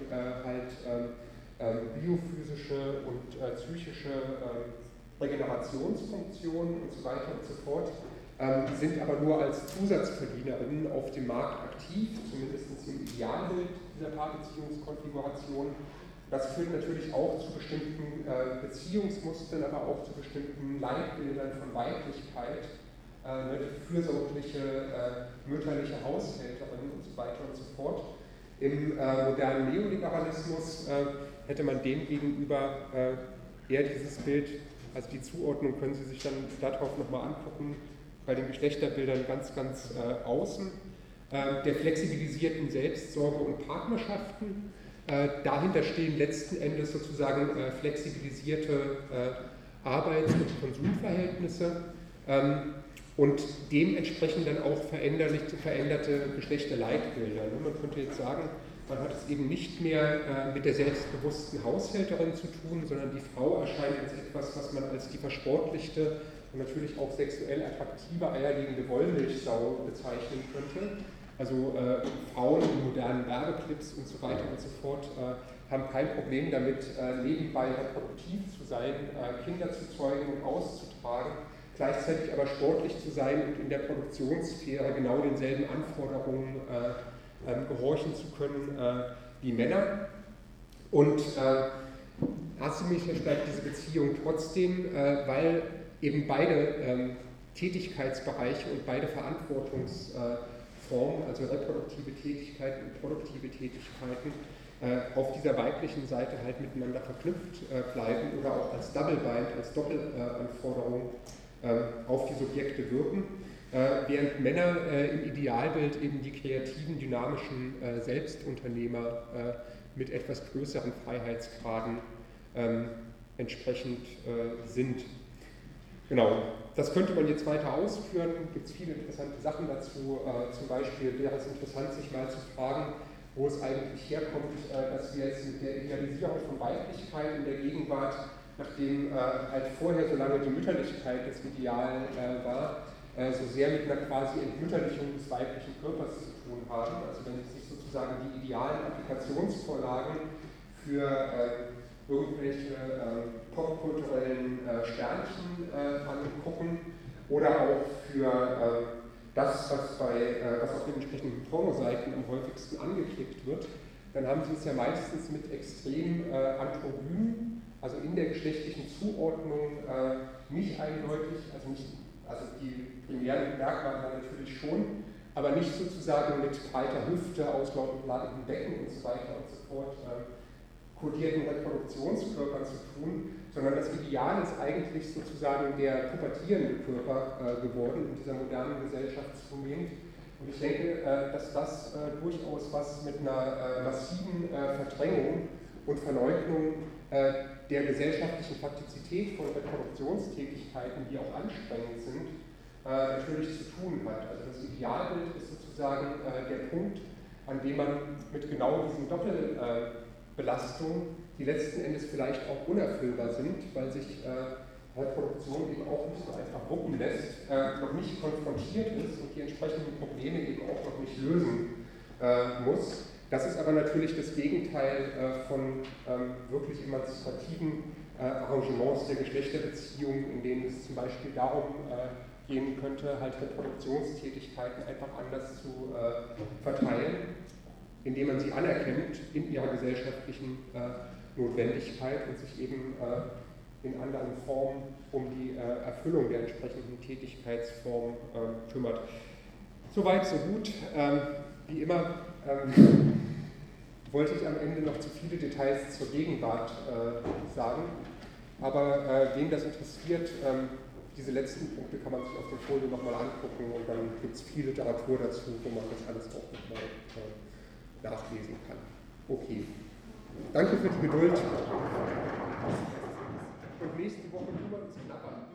biophysische und psychische Regenerationsfunktionen und so weiter und so fort, sind aber nur als Zusatzverdienerinnen auf dem Markt aktiv, zumindest im Idealbild dieser Paarbeziehungskonfiguration. Das führt natürlich auch zu bestimmten Beziehungsmustern, aber auch zu bestimmten Leitbildern von Weiblichkeit, die fürsorgliche, mütterliche Haushälterin und so weiter und so fort. Im modernen Neoliberalismus hätte man dem gegenüber eher dieses Bild, also die Zuordnung können Sie sich dann darauf nochmal angucken, bei den Geschlechterbildern ganz außen, der flexibilisierten Selbstsorge und Partnerschaften. Dahinter stehen letzten Endes sozusagen flexibilisierte Arbeits- und Konsumverhältnisse und dementsprechend dann auch veränderte Geschlechterleitbilder. Man könnte jetzt sagen, man hat es eben nicht mehr mit der selbstbewussten Haushälterin zu tun, sondern die Frau erscheint als etwas, was man als die versportlichte und natürlich auch sexuell attraktive eierlegende Wollmilchsau bezeichnen könnte. Also Frauen in modernen Werbeclips und so weiter und so fort haben kein Problem damit, nebenbei reproduktiv zu sein, Kinder zu zeugen und auszutragen, gleichzeitig aber sportlich zu sein und in der Produktionssphäre genau denselben Anforderungen gehorchen zu können wie Männer. Und asymmetrisch bleibt diese Beziehung trotzdem, weil eben beide Tätigkeitsbereiche und beide Verantwortungsformen, also reproduktive Tätigkeiten und produktive Tätigkeiten, auf dieser weiblichen Seite halt miteinander verknüpft bleiben oder auch als Double Bind, als Doppelanforderung auf die Subjekte wirken, während Männer im Idealbild eben die kreativen, dynamischen Selbstunternehmer mit etwas größeren Freiheitsgraden entsprechend sind. Genau, das könnte man jetzt weiter ausführen, gibt es viele interessante Sachen dazu. Zum Beispiel wäre es interessant, sich mal zu fragen, wo es eigentlich herkommt, dass wir jetzt mit der Idealisierung von Weiblichkeit in der Gegenwart, nachdem halt vorher so lange die Mütterlichkeit das Ideal war, so sehr mit einer quasi Entmütterlichung des weiblichen Körpers zu tun haben. Also wenn Sie sich sozusagen die idealen Applikationsvorlagen für irgendwelche popkulturellen Sternchen angucken oder auch für das, was auf den entsprechenden Pornoseiten am häufigsten angeklickt wird, dann haben Sie es ja meistens mit extrem androgyn, also in der geschlechtlichen Zuordnung nicht eindeutig, also die primären Merkmale natürlich schon, aber nicht sozusagen mit breiter Hüfte, ausladendem Becken und so weiter und so fort, kodierten Reproduktionskörpern zu tun, sondern das Ideal ist eigentlich sozusagen der pubertierende Körper geworden in dieser modernen Gesellschaft zunehmend. Und ich denke, dass das durchaus was mit einer massiven Verdrängung und Verleugnung der gesellschaftlichen Faktizität von Reproduktionstätigkeiten, die auch anstrengend sind, natürlich zu tun hat. Also das Idealbild ist sozusagen der Punkt, an dem man mit genau diesen Doppelbelastungen, die letzten Endes vielleicht auch unerfüllbar sind, weil sich Reproduktion eben auch nicht so einfach wuppen lässt, noch nicht konfrontiert ist und die entsprechenden Probleme eben auch noch nicht lösen muss. Das ist aber natürlich das Gegenteil von wirklich emanzipativen Arrangements der Geschlechterbeziehungen, in denen es zum Beispiel darum gehen könnte, halt Reproduktionstätigkeiten einfach anders zu verteilen, indem man sie anerkennt in ihrer gesellschaftlichen Notwendigkeit und sich eben in anderen Formen um die Erfüllung der entsprechenden Tätigkeitsform kümmert. Soweit, so gut. Wie immer wollte ich am Ende noch zu viele Details zur Gegenwart sagen, aber wen das interessiert, diese letzten Punkte kann man sich auf der Folie nochmal angucken und dann gibt es viel Literatur dazu, wo man das alles auch nochmal nachlesen kann. Okay. Danke für die Geduld. Und nächste Woche tun wir uns knabbern.